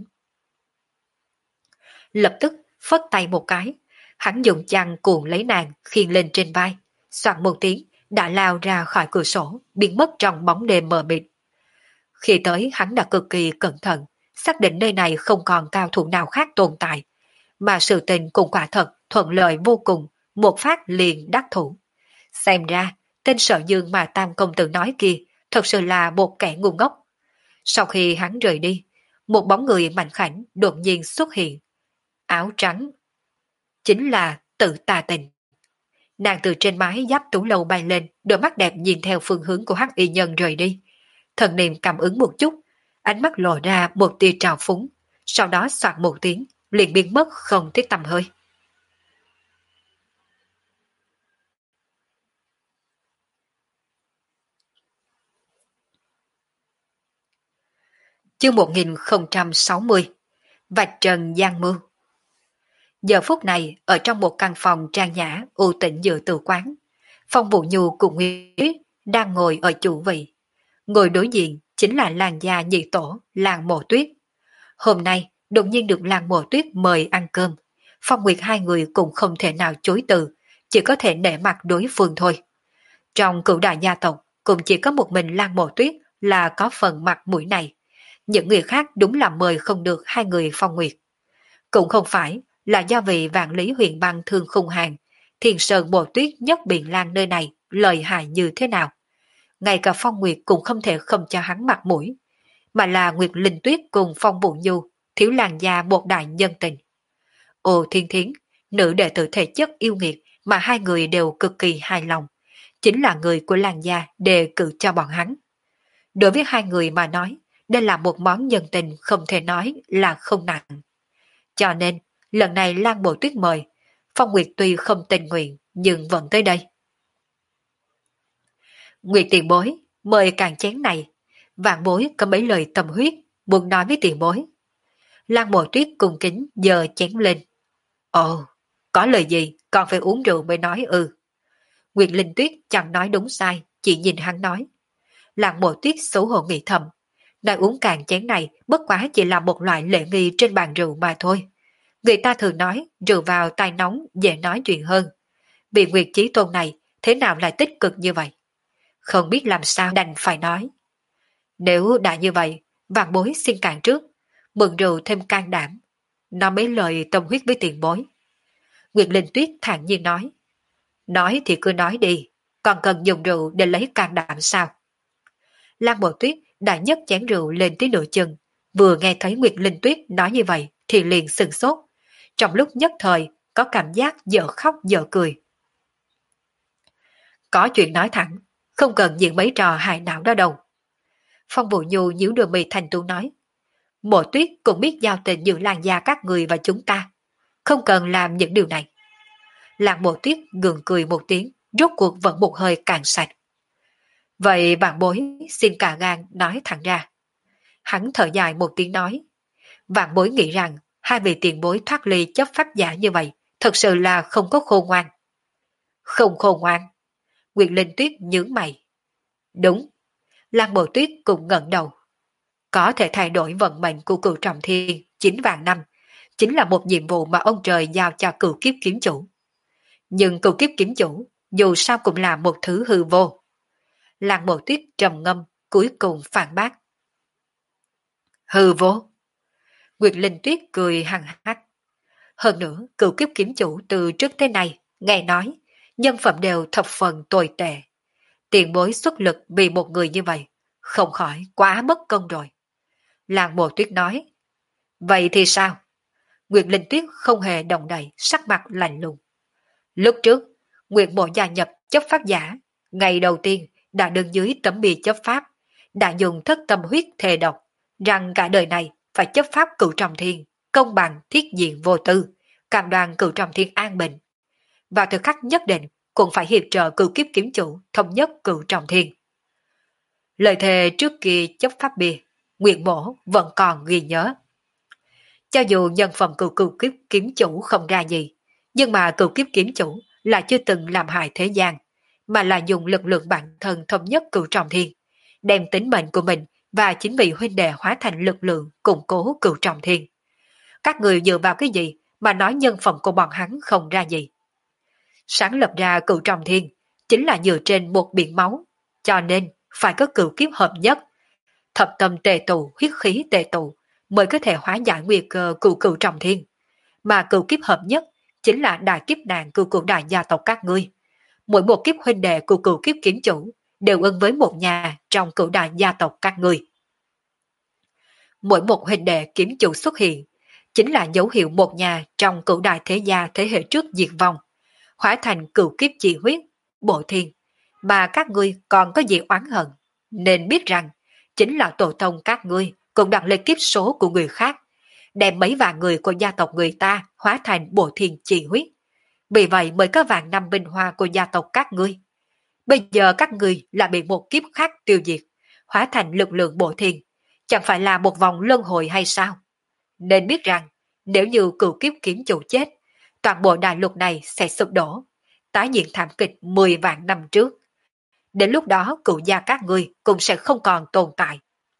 Lập tức phất tay một cái, hắn dùng chăn cuộn lấy nàng khiêng lên trên vai, soạn một tiếng đã lao ra khỏi cửa sổ, biến mất trong bóng đêm mờ mịt. Khi tới hắn đã cực kỳ cẩn thận, xác định nơi này không còn cao thủ nào khác tồn tại, mà sự tình cũng quả thật thuận lợi vô cùng, một phát liền đắc thủ. Xem ra, tên Sở Dương mà Tam Công Tử nói kia thật sự là một kẻ ngu ngốc. Sau khi hắn rời đi, một bóng người mạnh khảnh đột nhiên xuất hiện. Áo trắng. Chính là Tự Tà Tình. Nàng từ trên mái giáp tủ lầu bay lên, đôi mắt đẹp nhìn theo phương hướng của hắc y nhân rời đi. Thần niệm cảm ứng một chút, ánh mắt lộ ra một tia trào phúng, sau đó soạt một tiếng, liền biến mất không thấy tăm hơi. Chương một nghìn không trăm sáu mươi. Vạch trần gian mưu. Giờ phút này, ở trong một căn phòng trang nhã, u tĩnh giữa từ quán, Phong Vũ Nhu cùng Nguyên Tuyết đang ngồi ở chủ vị. Ngồi đối diện chính là làng gia nhị tổ, làng Mộ Tuyết. Hôm nay, đột nhiên được làng Mộ Tuyết mời ăn cơm. Phong Nguyệt hai người cũng không thể nào chối từ, chỉ có thể nể mặt đối phương thôi. Trong cửu đại gia tộc, cũng chỉ có một mình làng Mộ Tuyết là có phần mặt mũi này. Những người khác đúng là mời không được hai người Phong Nguyệt. Cũng không phải là do vì vạn lý huyền băng thương khung hàng, Thiền Sơn Mộ Tuyết nhất Biện Lan nơi này lợi hại như thế nào. Ngay cả Phong Nguyệt cũng không thể không cho hắn mặt mũi, mà là Nguyệt Linh Tuyết cùng Phong Vũ Nhu, thiếu làng gia một đại nhân tình. Ồ Thiên Thiến, nữ đệ tử thể chất yêu nghiệt mà hai người đều cực kỳ hài lòng, chính là người của làng gia đề cử cho bọn hắn. Đối với hai người mà nói, đây là một món nhân tình không thể nói là không nặng. Cho nên, Lần này Lan Bộ Tuyết mời, Phong Nguyệt tuy không tình nguyện nhưng vẫn tới đây. Nguyệt tiền bối, mời càng chén này. Vạn bối có mấy lời tâm huyết, muốn nói với tiền bối. Lan Bộ Tuyết cung kính giơ chén lên. Ồ, có lời gì, còn phải uống rượu mới nói ư. Nguyệt Linh Tuyết chẳng nói đúng sai, chỉ nhìn hắn nói. Lan Bộ Tuyết xấu hổ nghĩ thầm. Nói uống càng chén này bất quá chỉ là một loại lễ nghi trên bàn rượu mà thôi. Người ta thường nói rượu vào tai nóng dễ nói chuyện hơn. Vị Nguyệt Chí Tôn này thế nào lại tích cực như vậy? Không biết làm sao đành phải nói. Nếu đã như vậy, vạn bối xin cạn trước, mượn rượu thêm can đảm. Nói mấy lời tâm huyết với tiền bối. Nguyệt Linh Tuyết thản nhiên nói. Nói thì cứ nói đi, còn cần dùng rượu để lấy can đảm sao? Lan Bộ Tuyết đã nhấc chén rượu lên tới nửa chừng, vừa nghe thấy Nguyệt Linh Tuyết nói như vậy thì liền sừng sốt. Trong lúc nhất thời có cảm giác dở khóc dở cười. Có chuyện nói thẳng, không cần diễn mấy trò hài não đó đâu. Phong Vũ Nhu nhíu đôi mày thành tú nói. Mộ Tuyết cũng biết giao tình giữa làng gia các người và chúng ta, không cần làm những điều này. Làng Mộ Tuyết gượng cười một tiếng, rốt cuộc vẫn một hơi càng sạch. Vậy bạn bối xin cả gan nói thẳng ra. Hắn thở dài một tiếng nói. Vạn bối nghĩ rằng hai vị tiền bối thoát ly chấp pháp giả như vậy thật sự là không có khôn ngoan. Không khôn ngoan. Nguyệt Linh Tuyết nhướng mày. Đúng. Lan Bồ Tuyết cũng ngẩng đầu. Có thể thay đổi vận mệnh của cựu trọng thiên chín vạn năm, chính là một nhiệm vụ mà ông trời giao cho cựu kiếp kiếm chủ. Nhưng cựu kiếp kiếm chủ dù sao cũng là một thứ hư vô. Lan Bồ Tuyết trầm ngâm, cuối cùng phản bác. Hư vô. Nguyệt Linh Tuyết cười hằng hắc. Hơn nữa, cựu kiếp kiếm chủ từ trước tới nay, nghe nói, nhân phẩm đều thập phần tồi tệ. Tiền bối xuất lực vì một người như vậy, không khỏi quá mất công rồi. Lan Bồ Tuyết nói. Vậy thì sao? Nguyệt Linh Tuyết không hề động đậy, sắc mặt lạnh lùng. Lúc trước, Nguyệt Mộ gia nhập chấp pháp giả, ngày đầu tiên đã đứng dưới tấm bia chấp pháp, đã dùng thất tâm huyết thề độc, rằng cả đời này phải chấp pháp cửu trọng thiên, công bằng, thiết diện vô tư, cam đoan cửu trọng thiên an bình. Vào thời khắc nhất định cũng phải hiệp trợ cửu kiếp kiếm chủ thống nhất cửu trọng thiên. Lời thề trước kia chấp pháp bia, Nguyệt Mộ vẫn còn ghi nhớ. Cho dù nhân phẩm cửu cửu kiếp kiếm chủ không ra gì, nhưng mà cửu kiếp kiếm chủ là chưa từng làm hại thế gian, mà là dùng lực lượng bản thân thống nhất cửu trọng thiên, đem tính mệnh của mình và chính vị huynh đệ hóa thành lực lượng củng cố cửu trọng thiên. Các người dựa vào cái gì mà nói nhân phẩm của bọn hắn không ra gì? Sáng lập ra cửu trọng thiên chính là dựa trên một biển máu, cho nên phải có cửu kiếp hợp nhất, thập tâm tề tụ, huyết khí tề tụ mới có thể hóa giải nguy cơ cửu cửu trọng thiên. Mà cửu kiếp hợp nhất chính là đại kiếp nạn của cửu đại gia tộc các ngươi. Mỗi một kiếp huynh đệ của cửu kiếp kiếm chủ đều ưng với một nhà trong cửu đại gia tộc các ngươi. Mỗi một huynh đệ kiếm chủ xuất hiện chính là dấu hiệu một nhà trong cửu đại thế gia thế hệ trước diệt vong, hóa thành cửu kiếp chi huyết, bộ thiên, mà các ngươi còn có gì oán hận, nên biết rằng chính là tổ tông các ngươi cũng đặt lên kiếp số của người khác, đem mấy vạn người của gia tộc người ta hóa thành bộ thiên chi huyết. Vì vậy mới có vạn năm bình hoa của gia tộc các ngươi. Bây giờ các ngươi là bị một kiếp khác tiêu diệt, hóa thành lực lượng bộ thiên, chẳng phải là một vòng luân hồi hay sao? Nên biết rằng, nếu như cửu kiếp kiếm chủ chết, toàn bộ đại lục này sẽ sụp đổ, tái diễn thảm kịch mười vạn năm trước. Đến lúc đó cửu gia các ngươi cũng sẽ không còn tồn tại.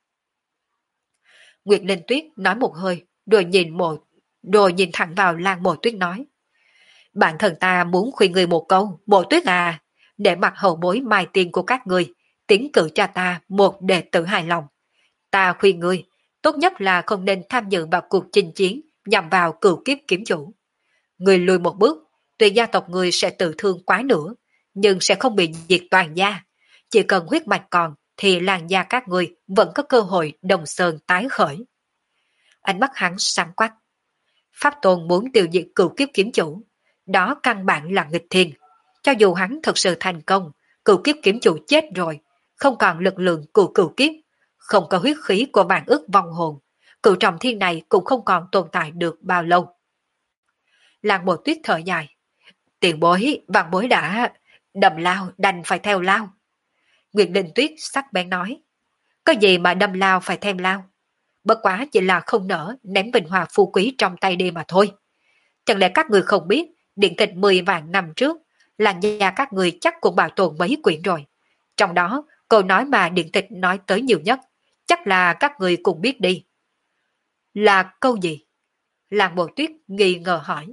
Nguyệt Linh Tuyết nói một hơi, rồi nhìn một, rồi nhìn thẳng vào Lan Mộ Tuyết nói. Bản thân ta muốn khuyên người một câu, Mộ Tuyết à, để mặc hậu bối mai tiền của các người, tiến cử cho ta một đệ tử hài lòng. Ta khuyên ngươi, tốt nhất là không nên tham dự vào cuộc chinh chiến nhằm vào cửu kiếp kiếm chủ. Người lùi một bước, tuy gia tộc người sẽ tự thương quá nữa, nhưng sẽ không bị diệt toàn gia. Chỉ cần huyết mạch còn, thì làng gia các người vẫn có cơ hội đồng sơn tái khởi. Ánh mắt hắn sáng quắc. Pháp Tôn muốn tiêu diệt cửu kiếp kiếm chủ, đó căn bản là nghịch thiên. Cho dù hắn thực sự thành công, cửu kiếp kiếm chủ chết rồi, không còn lực lượng của cửu kiếp, không có huyết khí của vạn ức vong hồn, cửu trọng thiên này cũng không còn tồn tại được bao lâu. Làng Bộ Tuyết thở dài. Tiền bối, vạn bối đã đâm lao đành phải theo lao. Nguyệt Linh Tuyết sắc bén nói. Có gì mà đâm lao phải thêm lao? Bất quá chỉ là không nỡ ném bình hòa phú quý trong tay đi mà thôi. Chẳng lẽ các người không biết điện tịch mười vạn năm trước, làng gia các người chắc cũng bảo tồn mấy quyển rồi. Trong đó, câu nói mà điện tịch nói tới nhiều nhất, chắc là các người cùng biết đi. Là câu gì? Làng Bồ Tuyết nghi ngờ hỏi.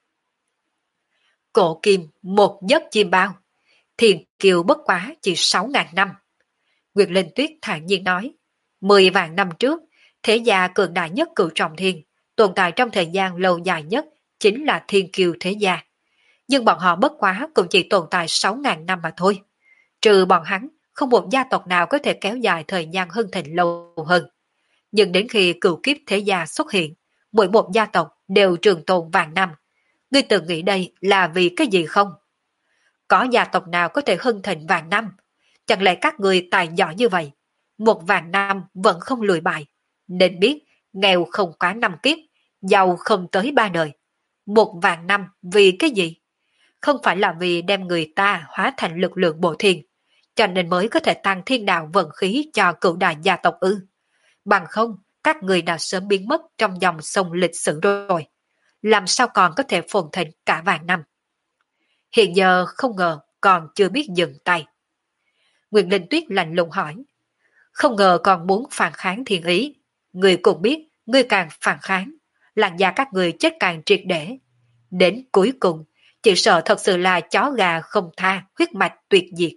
Cổ kim một giấc chim bao, thiền kiều bất quá chỉ sáu ngàn năm. Nguyệt Linh Tuyết thản nhiên nói, mười vạn năm trước, thế gia cường đại nhất cửu trọng thiên, tồn tại trong thời gian lâu dài nhất chính là thiên kiều thế gia. Nhưng bọn họ bất quá cũng chỉ tồn tại sáu ngàn năm mà thôi. Trừ bọn hắn, không một gia tộc nào có thể kéo dài thời gian hưng thịnh lâu hơn. Nhưng đến khi cửu kiếp thế gia xuất hiện, mỗi một gia tộc đều trường tồn vạn năm. Ngươi tự nghĩ đây là vì cái gì không? Có gia tộc nào có thể hưng thịnh vạn năm? Chẳng lẽ các người tài giỏi như vậy? Một vạn năm vẫn không lùi bại. Nên biết, nghèo không quá năm kiếp, giàu không tới ba đời. Một vạn năm vì cái gì? Không phải là vì đem người ta hóa thành lực lượng bộ thiên, cho nên mới có thể tăng thiên đạo vận khí cho cửu đại gia tộc ư. Bằng không, các người đã sớm biến mất trong dòng sông lịch sử rồi. Làm sao còn có thể phồn thịnh cả vạn năm? Hiện giờ không ngờ còn chưa biết dừng tay. Nguyệt Linh Tuyết lạnh lùng hỏi. Không ngờ còn muốn phản kháng thiên ý. Người cũng biết, người càng phản kháng, làn da các người chết càng triệt để. Đến cuối cùng, chỉ sợ thật sự là chó gà không tha, huyết mạch tuyệt diệt.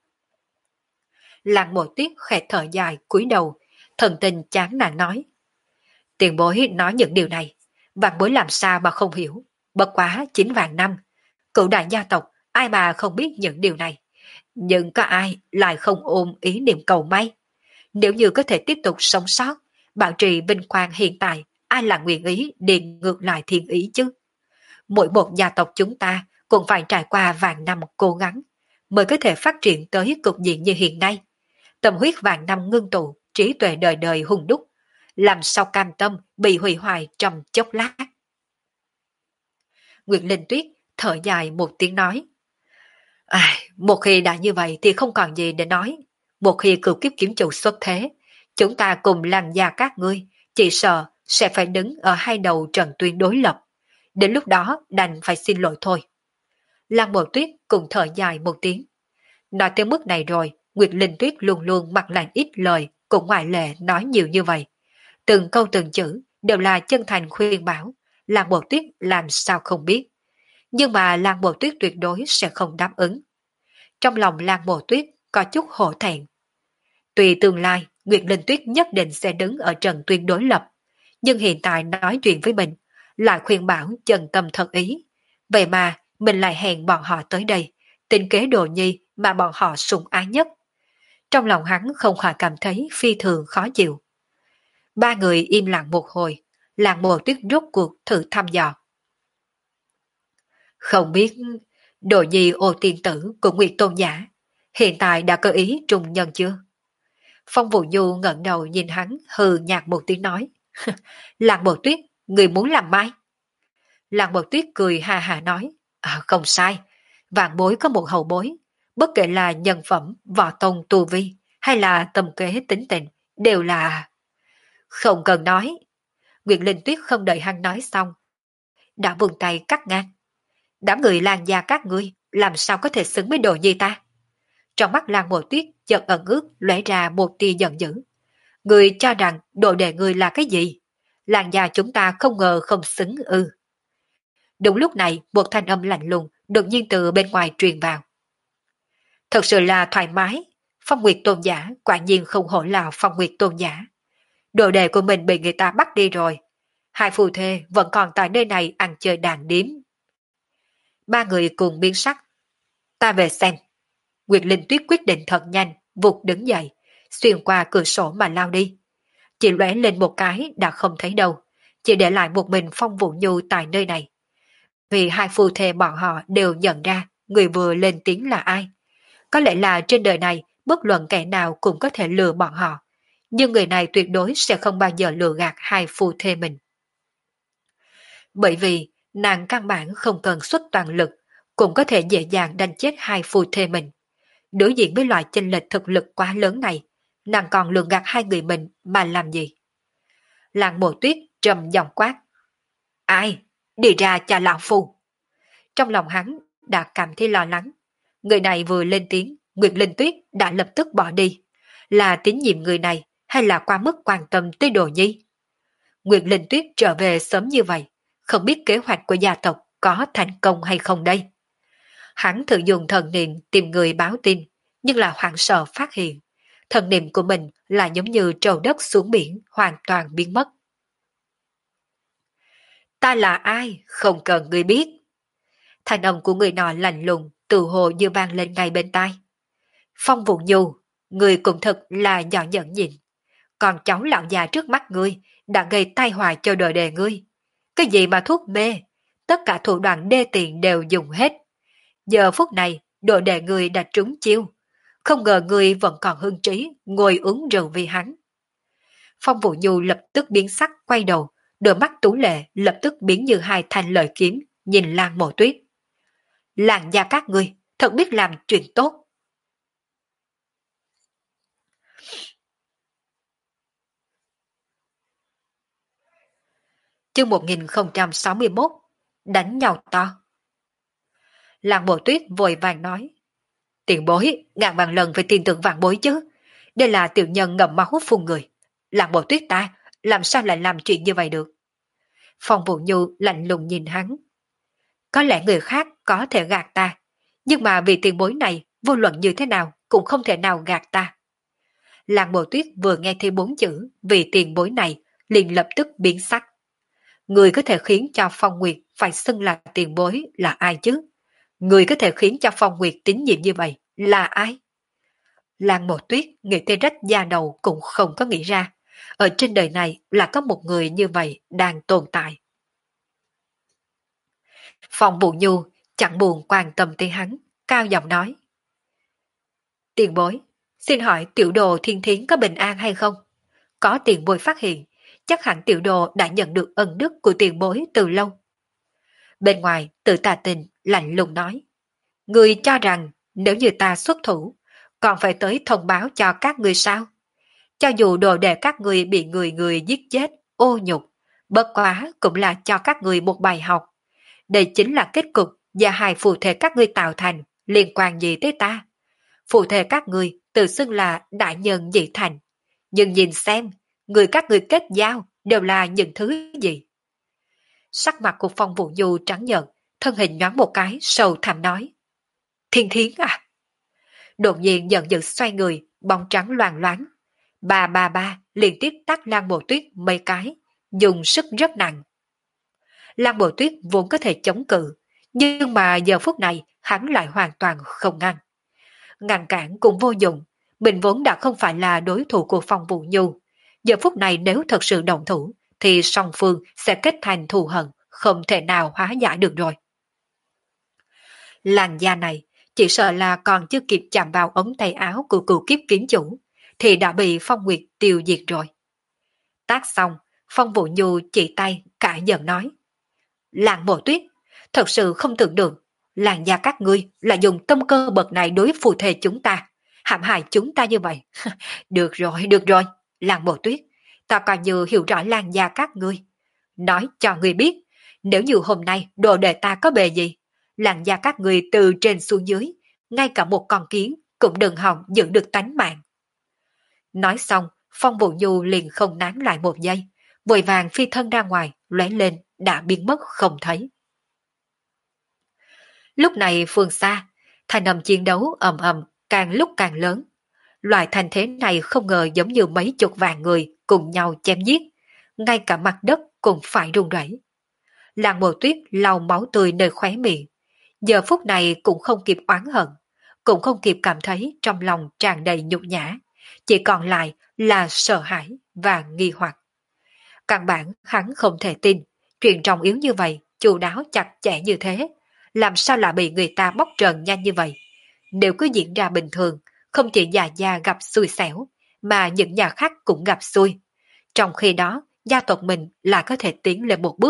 Làng Mộ Tuyết khẽ thở dài cúi đầu, thần tình chán nản nói. Tiền bối nói những điều này, vạn bối làm sao mà không hiểu. Bất quá chín vạn năm, cửu đại gia tộc ai mà không biết những điều này. Nhưng có ai lại không ôm ý niệm cầu may? Nếu như có thể tiếp tục sống sót, bảo trì vinh quang hiện tại, ai là nguyện ý đi ngược lại thiên ý chứ? Mỗi một gia tộc chúng ta cũng phải trải qua vạn năm cố gắng, mới có thể phát triển tới cục diện như hiện nay. Tâm huyết vạn năm ngưng tụ, trí tuệ đời đời hùng đúc, làm sao cam tâm bị hủy hoại trong chốc lát. Nguyệt Linh Tuyết thở dài một tiếng nói. À, một khi đã như vậy thì không còn gì để nói. Một khi cửu kiếp kiếm chủ xuất thế, chúng ta cùng làng gia các ngươi, chỉ sợ sẽ phải đứng ở hai đầu trận tuyến đối lập. Đến lúc đó đành phải xin lỗi thôi. Lăng Mộ Tuyết cùng thở dài một tiếng. Nói tới mức này rồi, Nguyệt Linh Tuyết luôn luôn mặc lạnh ít lời, cũng ngoại lệ nói nhiều như vậy. Từng câu từng chữ đều là chân thành khuyên bảo, Lăng Mộ Tuyết làm sao không biết. Nhưng mà Lăng Mộ Tuyết tuyệt đối sẽ không đáp ứng. Trong lòng Lăng Mộ Tuyết có chút hổ thẹn. Tùy tương lai, Nguyệt Linh Tuyết nhất định sẽ đứng ở trận tuyến đối lập, nhưng hiện tại nói chuyện với mình, lại khuyên bảo chân tâm thật ý. Vậy mà mình lại hẹn bọn họ tới đây, tính kế Đồ Nhi mà bọn họ sủng ái nhất. Trong lòng hắn không khỏi cảm thấy phi thường khó chịu. Ba người im lặng một hồi, Làng Mộ Tuyết rốt cuộc thử thăm dò. Không biết Đồ Nhi ô tiên tử của Nguyệt Tôn Giả hiện tại đã có ý trùng nhân chưa? Phong Vũ Du ngẩng đầu nhìn hắn hừ nhạt một tiếng nói. Làng Mộ Tuyết, người muốn làm mai? Làng Mộ Tuyết cười hà hà nói. À, không sai, vạn bối có một hậu bối, bất kể là nhân phẩm, võ tông tu vi hay là tâm kế tính tình, đều là... Không cần nói. Nguyệt Linh Tuyết không đợi hắn nói xong, đã vươn tay cắt ngang. Đám người làng gia các ngươi làm sao có thể xứng với Đồ Nhi ta? Trong mắt Làng Mộ Tuyết chợt ẩn ước lóe ra một tia giận dữ. Người cho rằng đồ đệ người là cái gì? Làng gia chúng ta không ngờ không xứng ư. Đúng lúc này một thanh âm lạnh lùng đột nhiên từ bên ngoài truyền vào. Thật sự là thoải mái, Phong Nguyệt Tôn Giả quả nhiên không hổ là Phong Nguyệt Tôn Giả. Đồ đệ của mình bị người ta bắt đi rồi. Hai phù thê vẫn còn tại nơi này ăn chơi đàn điếm. Ba người cùng biến sắc. Ta về xem. Nguyệt Linh Tuyết quyết định thật nhanh, vụt đứng dậy, xuyên qua cửa sổ mà lao đi. Chỉ lóe lên một cái đã không thấy đâu, chỉ để lại một mình Phong Vũ Nhu tại nơi này. Vì hai phu thê bọn họ đều nhận ra người vừa lên tiếng là ai. Có lẽ là trên đời này bất luận kẻ nào cũng có thể lừa bọn họ, nhưng người này tuyệt đối sẽ không bao giờ lừa gạt hai phu thê mình. Bởi vì nàng căn bản không cần xuất toàn lực, cũng có thể dễ dàng đánh chết hai phu thê mình. Đối diện với loại chênh lệch thực lực quá lớn này, nàng còn lường gạt hai người mình mà làm gì? Làng Mộ Tuyết trầm giọng quát. Ai? Đi ra cho lão phu. Trong lòng hắn đã cảm thấy lo lắng. Người này vừa lên tiếng, Nguyệt Linh Tuyết đã lập tức bỏ đi. Là tín nhiệm người này hay là quá mức quan tâm tới Đồ Nhi? Nguyệt Linh Tuyết trở về sớm như vậy, không biết kế hoạch của gia tộc có thành công hay không đây. Hắn thử dùng thần niệm tìm người báo tin, nhưng là hoảng sợ phát hiện. Thần niệm của mình là giống như trầu đất xuống biển, hoàn toàn biến mất. Ta là ai? Không cần người biết. Thanh âm của người nọ lạnh lùng, từ hồ như vang lên ngay bên tai. Phong Vũ Nhu, người cũng thật là nhỏ nhẫn nhịn. Còn cháu lão già trước mắt ngươi đã gây tai họa cho đời đề ngươi. Cái gì mà thuốc mê, tất cả thủ đoạn đê tiện đều dùng hết. Giờ phút này, đội đề ngươi đã trúng chiêu. Không ngờ ngươi vẫn còn hưng trí, ngồi uống rượu vì hắn. Phong Vũ Nhu lập tức biến sắc quay đầu, đôi mắt tú lệ lập tức biến như hai thanh lợi kiếm, nhìn Lan Mộ Tuyết. Làng gia các ngươi, thật biết làm chuyện tốt. Chương một nghìn không trăm sáu mươi mốt, đánh nhau to. Làng Mộ Tuyết vội vàng nói. Tiền bối, ngàn vạn lần phải tin tưởng vạn bối chứ. Đây là tiểu nhân ngậm máu phun người. Làng Mộ Tuyết ta, làm sao lại làm chuyện như vậy được? Phong Vũ Nhu lạnh lùng nhìn hắn. Có lẽ người khác có thể gạt ta, nhưng mà vì tiền bối này, vô luận như thế nào cũng không thể nào gạt ta. Làng Mộ Tuyết vừa nghe thấy bốn chữ vì tiền bối này, liền lập tức biến sắc. Người có thể khiến cho Phong Nguyệt phải xưng là tiền bối là ai chứ? Người có thể khiến cho Phong Nguyệt tín nhiệm như vậy là ai? Làng Mộ Tuyết nghĩ tới rách da đầu cũng không có nghĩ ra. Ở trên đời này là có một người như vậy đang tồn tại. Phong Vũ Nhu chẳng buồn quan tâm tới hắn, cao giọng nói. Tiền bối, xin hỏi tiểu đồ Thiên Thiến có bình an hay không? Có tiền bối phát hiện, chắc hẳn tiểu đồ đã nhận được ân đức của tiền bối từ lâu. Bên ngoài, Tự Tà Tình lạnh lùng nói. Người cho rằng nếu như ta xuất thủ, còn phải tới thông báo cho các người sao? Cho dù đồ đệ các người bị người người giết chết, ô nhục, bất quá cũng là cho các người một bài học. Đây chính là kết cục và hai phù thể các ngươi tạo thành, liên quan gì tới ta? Phù thể các người tự xưng là đại nhân dị thành. Nhưng nhìn xem, người các người kết giao đều là những thứ gì? Sắc mặt của Phong Vũ Nhu trắng nhợt, thân hình nhoáng một cái, sầu thảm nói. Thiên Thiến à? Đột nhiên giận dữ xoay người, bóng trắng loàn loáng. Ba ba ba liên tiếp tát Lan Mộ Tuyết mấy cái, dùng sức rất nặng. Lan Mộ Tuyết vốn có thể chống cự, nhưng mà giờ phút này hắn lại hoàn toàn không ngăn. Ngăn cản cũng vô dụng, mình vốn đã không phải là đối thủ của Phong Vũ Nhu. Giờ phút này nếu thật sự động thủ, thì song phương sẽ kết thành thù hận, không thể nào hóa giải được rồi. Làn da này, chỉ sợ là còn chưa kịp chạm vào ống tay áo của cựu kiếp kiến chủ, thì đã bị Phong Nguyệt tiêu diệt rồi. Tác xong, Phong Vũ Nhu chỉ tay, cả giận nói. Làng Mộ Tuyết, thật sự không tưởng được, làng gia các ngươi là dùng tâm cơ bậc này đối phù thề chúng ta, hãm hại chúng ta như vậy. Được rồi, được rồi, làng Mộ Tuyết, ta coi như hiểu rõ làng gia các ngươi. Nói cho ngươi biết, nếu như hôm nay đồ đệ ta có bề gì, làng gia các ngươi từ trên xuống dưới, ngay cả một con kiến cũng đừng hòng giữ được tánh mạng. Nói xong, Phong Vũ Nhu liền không nán lại một giây, vội vàng phi thân ra ngoài, lóe lên, đã biến mất không thấy. Lúc này phương xa, thanh âm chiến đấu ầm ầm càng lúc càng lớn. Loại thành thế này không ngờ giống như mấy chục vạn người cùng nhau chém giết, ngay cả mặt đất cũng phải rung rẩy. Làng Mộ Tuyết lau máu tươi nơi khóe miệng, giờ phút này cũng không kịp oán hận, cũng không kịp cảm thấy trong lòng tràn đầy nhục nhã, chỉ còn lại là sợ hãi và nghi hoặc. Căn bản hắn không thể tin, chuyện trọng yếu như vậy, chu đáo chặt chẽ như thế, làm sao lại bị người ta bóc trần nhanh như vậy? Nếu cứ diễn ra bình thường, không chỉ Già Gia gặp xui xẻo, mà những nhà khác cũng gặp xui. Trong khi đó, gia tộc mình lại có thể tiến lên một bước,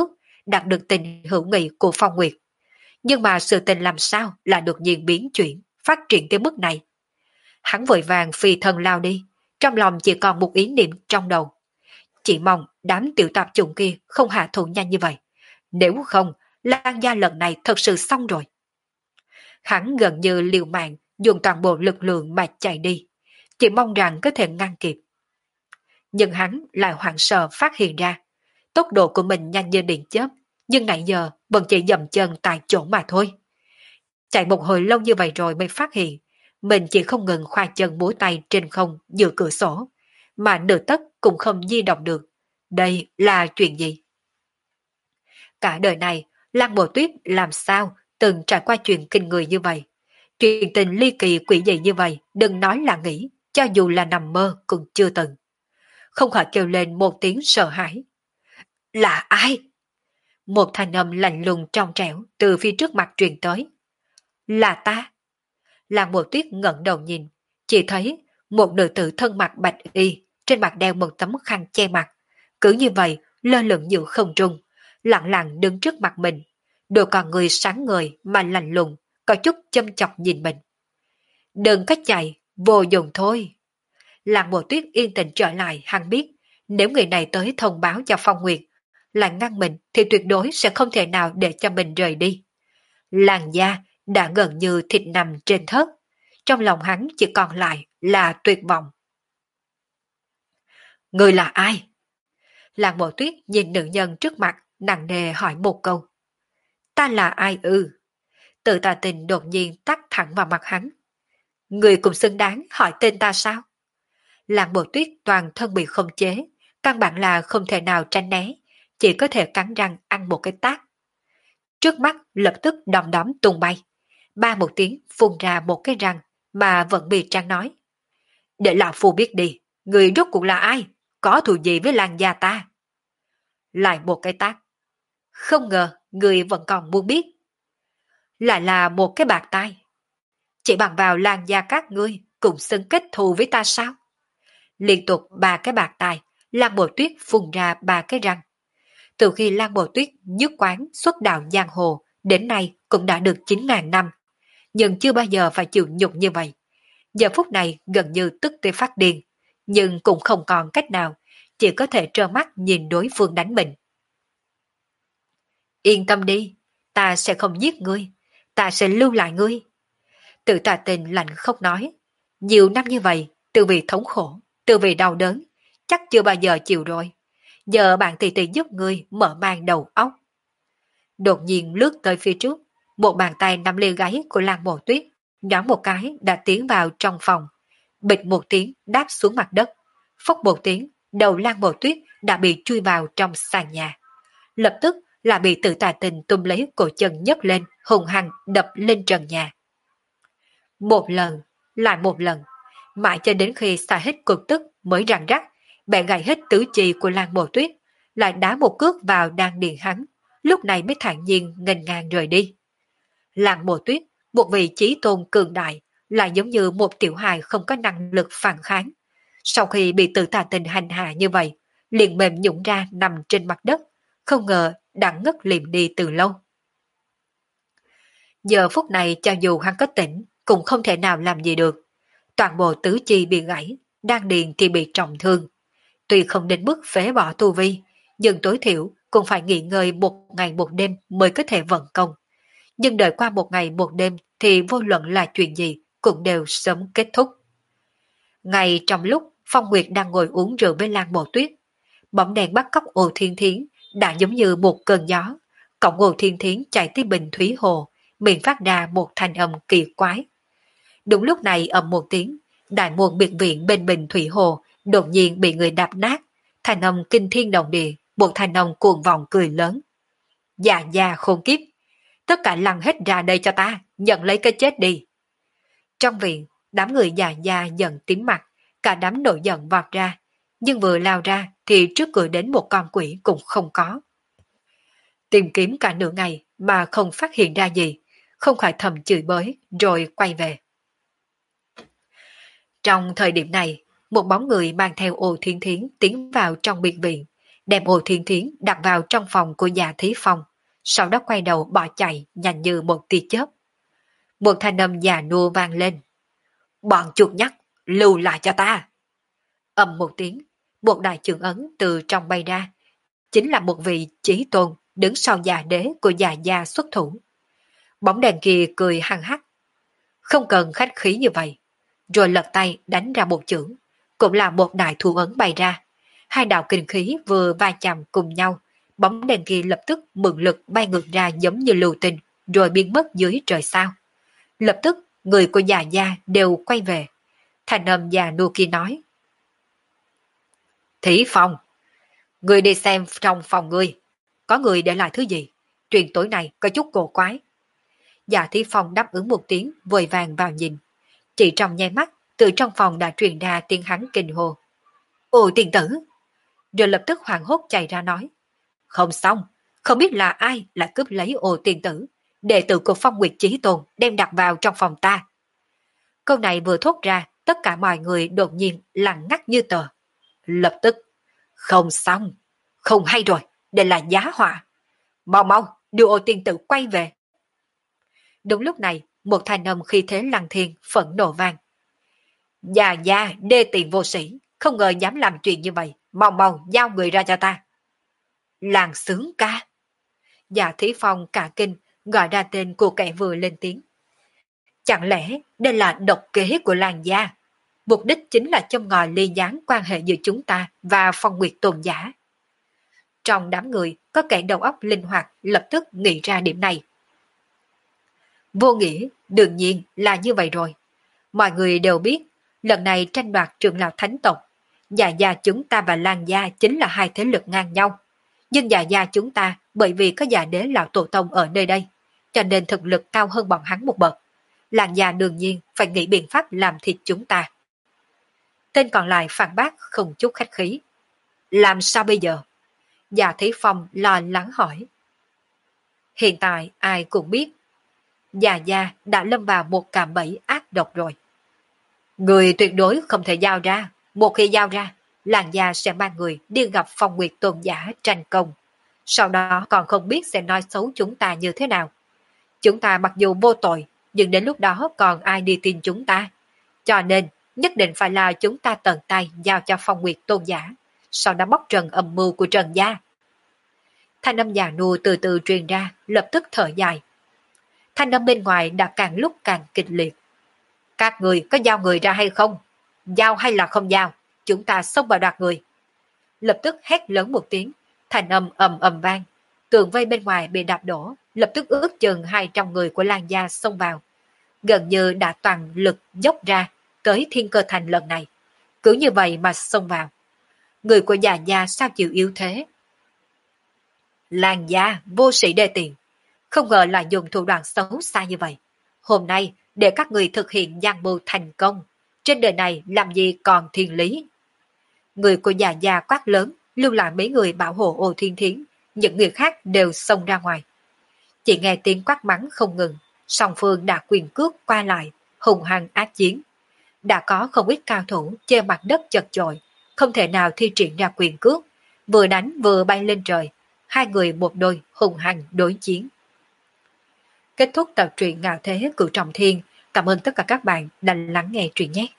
đạt được tình hữu nghị của Phong Nguyệt. Nhưng mà sự tình làm sao là được nhiên biến chuyển, phát triển tới mức này. Hắn vội vàng phi thân lao đi, trong lòng chỉ còn một ý niệm trong đầu. Chỉ mong đám tiểu tạp chủng kia không hạ thủ nhanh như vậy. Nếu không, Lan gia lần này thật sự xong rồi. Hắn gần như liều mạng dùng toàn bộ lực lượng mà chạy đi, chỉ mong rằng có thể ngăn kịp. Nhưng hắn lại hoảng sợ phát hiện ra, tốc độ của mình nhanh như điện chớp, nhưng nãy giờ vẫn chỉ dậm chân tại chỗ mà thôi. Chạy một hồi lâu như vậy rồi mới phát hiện, mình chỉ không ngừng khoa chân múa tay trên không giữa cửa sổ, mà nửa tấc cũng không di động được. Đây là chuyện gì? Cả đời này, Lăng Bồ Tuyết làm sao từng trải qua chuyện kinh người như vậy. Chuyện tình ly kỳ quỷ dị như vậy, đừng nói là nghĩ, cho dù là nằm mơ cũng chưa từng. Không khỏi kêu lên một tiếng sợ hãi. Là ai? Một thanh âm lạnh lùng trong trẻo từ phía trước mặt truyền tới. Là ta. Lăng Bồ Tuyết ngẩng đầu nhìn, chỉ thấy một nữ tử thân mặc bạch y, trên mặt đeo một tấm khăn che mặt. Cứ như vậy, lơ lửng giữa không trung, lặng lặng đứng trước mặt mình. Đôi con người sáng ngời mà lạnh lùng, có chút châm chọc nhìn mình. Đừng có chạy, vô dụng thôi. Lăng Bồ Tuyết yên tĩnh trở lại, hắn biết, nếu người này tới thông báo cho Phong Nguyệt, là ngăn mình thì tuyệt đối sẽ không thể nào để cho mình rời đi. Làn da đã gần như thịt nằm trên thớt, trong lòng hắn chỉ còn lại là tuyệt vọng. Người là ai? Lăng Bồ Tuyết nhìn nữ nhân trước mặt, nặng nề hỏi một câu. Ta là ai ư? Tự tà tình đột nhiên tắt thẳng vào mặt hắn. Người cũng xứng đáng hỏi tên ta sao? Lăng Bồ Tuyết toàn thân bị không chế, căn bản là không thể nào tránh né, chỉ có thể cắn răng ăn một cái tát. Trước mắt lập tức đom đóm tung bay. Ba một tiếng phun ra một cái răng mà vẫn bị Trang nói. Để lão phu biết đi, người rốt cuộc là ai? Có thù gì với làng gia ta? Lại một cái tát. Không ngờ người vẫn còn muốn biết. Lại là một cái bạc tai. Chỉ bằng vào làng gia các ngươi cũng xứng kết thù với ta sao? Liên tục ba cái bạc tai, Lan Bồ Tuyết phun ra ba cái răng. Từ khi Lan Bồ Tuyết nhất quán xuất đạo giang hồ, đến nay cũng đã được chín ngàn năm, nhưng chưa bao giờ phải chịu nhục như vậy. Giờ phút này gần như tức tới phát điên, nhưng cũng không còn cách nào, chỉ có thể trơ mắt nhìn đối phương đánh mình. Yên tâm đi, ta sẽ không giết ngươi, ta sẽ lưu lại ngươi. Tự tà tình lạnh không nói, nhiều năm như vậy, từ vì thống khổ, từ vì đau đớn, chắc chưa bao giờ chịu rồi. Giờ bạn tỷ tỷ giúp ngươi mở mang đầu óc. Đột nhiên lướt tới phía trước, một bàn tay nắm lê gáy của Lan Bồ Tuyết, nhoáng một cái đã tiến vào trong phòng. Bịch một tiếng đáp xuống mặt đất. Phốc một tiếng, đầu Lan Bồ Tuyết đã bị chui vào trong sàn nhà. Lập tức là bị tự tà tình tung lấy cổ chân nhấc lên, hùng hăng đập lên trần nhà. Một lần, lại một lần, mãi cho đến khi xả hết cục tức mới răng rắc, bẻ gãy hết tứ chi của Lan Bồ Tuyết, lại đá một cước vào đan điền hắn, lúc này mới thản nhiên nghênh ngang rời đi. Lan Bồ Tuyết, một vị chí tôn cường đại, lại giống như một tiểu hài không có năng lực phản kháng. Sau khi bị tự tà tình hành hạ như vậy, liền mềm nhũn ra nằm trên mặt đất, không ngờ đã ngất liệm đi từ lâu. Giờ phút này cho dù hắn có tỉnh, cũng không thể nào làm gì được. Toàn bộ tứ chi bị gãy, đan điền thì bị trọng thương. Tuy không đến mức phế bỏ tu vi, nhưng tối thiểu cũng phải nghỉ ngơi một ngày một đêm mới có thể vận công. Nhưng đợi qua một ngày một đêm thì vô luận là chuyện gì cũng đều sớm kết thúc. Ngay trong lúc Phong Nguyệt đang ngồi uống rượu với Lan Bồ Tuyết, bóng đèn bắt cóc Ồ Thiên Thiến đã giống như một cơn gió, cổng Ồ Thiên Thiến chạy tới Bình Thúy Hồ, miệng phát ra một thanh âm kỳ quái. Đúng lúc này ầm một tiếng, đại môn biệt viện bên Bình Thủy Hồ đột nhiên bị người đạp nát, thanh âm kinh thiên động địa, một thanh âm cuồng vọng cười lớn. Dạ dạ khôn kiếp, tất cả lăn hết ra đây cho ta, nhận lấy cái chết đi. Trong viện, đám người già già giận tím mặt, cả đám nổi giận vọt ra, nhưng vừa lao ra thì trước cửa đến một con quỷ cũng không có. Tìm kiếm cả nửa ngày mà không phát hiện ra gì, không khỏi thầm chửi bới rồi quay về. Trong thời điểm này, một bóng người mang theo Ồ Thiên Thiến tiến vào trong biệt viện, đem Ô Thiên Thiến đặt vào trong phòng của Dạ Thí Phong, sau đó quay đầu bỏ chạy nhanh như một tia chớp. Một thanh âm già nua vang lên. Bọn chuột nhắt, lưu lại cho ta. Ầm một tiếng, một đại trưởng ấn từ trong bay ra, chính là một vị chí tôn đứng sau già đế của già gia xuất thủ. Bóng đèn kia cười hăng hắc. Không cần khách khí như vậy, rồi lật tay đánh ra một chưởng, cũng là một đại thủ ấn bay ra. Hai đạo kinh khí vừa va chạm cùng nhau, bóng đèn kia lập tức mượn lực bay ngược ra giống như lưu tinh, rồi biến mất dưới trời sao. Lập tức, người của già gia đều quay về. Thành âm già nua kia nói. Thí Phong, người đi xem trong phòng ngươi, có người để lại thứ gì? Chuyện tối nay có chút cổ quái. Dạ Thí Phong đáp ứng một tiếng, vội vàng vào nhìn. Chỉ trong nháy mắt, từ trong phòng đã truyền ra tiếng hắn kinh hồ. Ồ tiền tử! Rồi lập tức hoảng hốt chạy ra nói. Không xong, không biết là ai lại cướp lấy ồ tiền tử. Đệ tử của Phong Nguyệt Chí Tôn đem đặt vào trong phòng ta. Câu này vừa thốt ra, tất cả mọi người đột nhiên lặng ngắt như tờ. Lập tức, không xong, không hay rồi, đây là giá họa. Mau mau, đưa ồ tiền tử quay về. Đúng lúc này, một thanh âm khi thế lăng thiên phẫn nộ vang. Già già, đê tiện vô sĩ, không ngờ dám làm chuyện như vậy, mau mau giao người ra cho ta. Làng sướng ca. Dạ Thí Phong cả kinh, gọi ra tên của kẻ vừa lên tiếng. Chẳng lẽ đây là độc kế của làng gia? Mục đích chính là châm ngòi ly gián quan hệ giữa chúng ta và Phong Nguyệt Tôn giả. Trong đám người có kẻ đầu óc linh hoạt lập tức nghĩ ra điểm này. Vô nghĩa, đương nhiên là như vậy rồi. Mọi người đều biết, lần này tranh đoạt trưởng lão thánh tộc, Dạ gia chúng ta và Lan gia chính là hai thế lực ngang nhau. Nhưng Dạ gia chúng ta bởi vì có Dạ đế lão tổ tông ở nơi đây, cho nên thực lực cao hơn bọn hắn một bậc. Lan gia đương nhiên phải nghĩ biện pháp làm thịt chúng ta. Tên còn lại phản bác không chút khách khí. Làm sao bây giờ? Dạ Thí Phong lo lắng hỏi. Hiện tại ai cũng biết, Dạ gia đã lâm vào một cạm bẫy ác độc rồi. Người tuyệt đối không thể giao ra. Một khi giao ra, làng gia sẽ mang người đi gặp Phong Nguyệt Tôn giả tranh công. Sau đó còn không biết sẽ nói xấu chúng ta như thế nào. Chúng ta mặc dù vô tội, nhưng đến lúc đó còn ai đi tin chúng ta. Cho nên, nhất định phải là chúng ta tận tay giao cho Phong Nguyệt Tôn giả, sau đó bóc trần âm mưu của Trần gia. Thanh âm già nua từ từ truyền ra, lập tức thở dài. Thanh âm bên ngoài đã càng lúc càng kịch liệt. Các người có giao người ra hay không? Giao hay là không giao? Chúng ta xông vào đoạt người. Lập tức hét lớn một tiếng, thanh âm ầm ầm vang. Tường vây bên ngoài bị đạp đổ, lập tức ước chừng hai trăm người của Lan gia xông vào. Gần như đã toàn lực dốc ra tới Thiên Cơ Thành lần này. Cứ như vậy mà xông vào. Người của Dạ gia sao chịu yếu thế? Lan gia vô sĩ đê tiện, không ngờ là dùng thủ đoạn xấu xa như vậy. Hôm nay để các người thực hiện gian mưu thành công, trên đời này làm gì còn thiên lý. Người của Dạ gia quát lớn, lưu lại mấy người bảo hộ Ô Thiên Thiến, những người khác đều xông ra ngoài. Chỉ nghe tiếng quát mắng không ngừng, song phương đã quyền cước qua lại, hùng hăng ác chiến. Đã có không ít cao thủ trên mặt đất chật chội, không thể nào thi triển ra quyền cước, vừa đánh vừa bay lên trời, hai người một đôi hùng hăng đối chiến. Kết thúc tập truyện Ngạo Thế Cửu Trọng Thiên. Cảm ơn tất cả các bạn đã lắng nghe truyện nhé.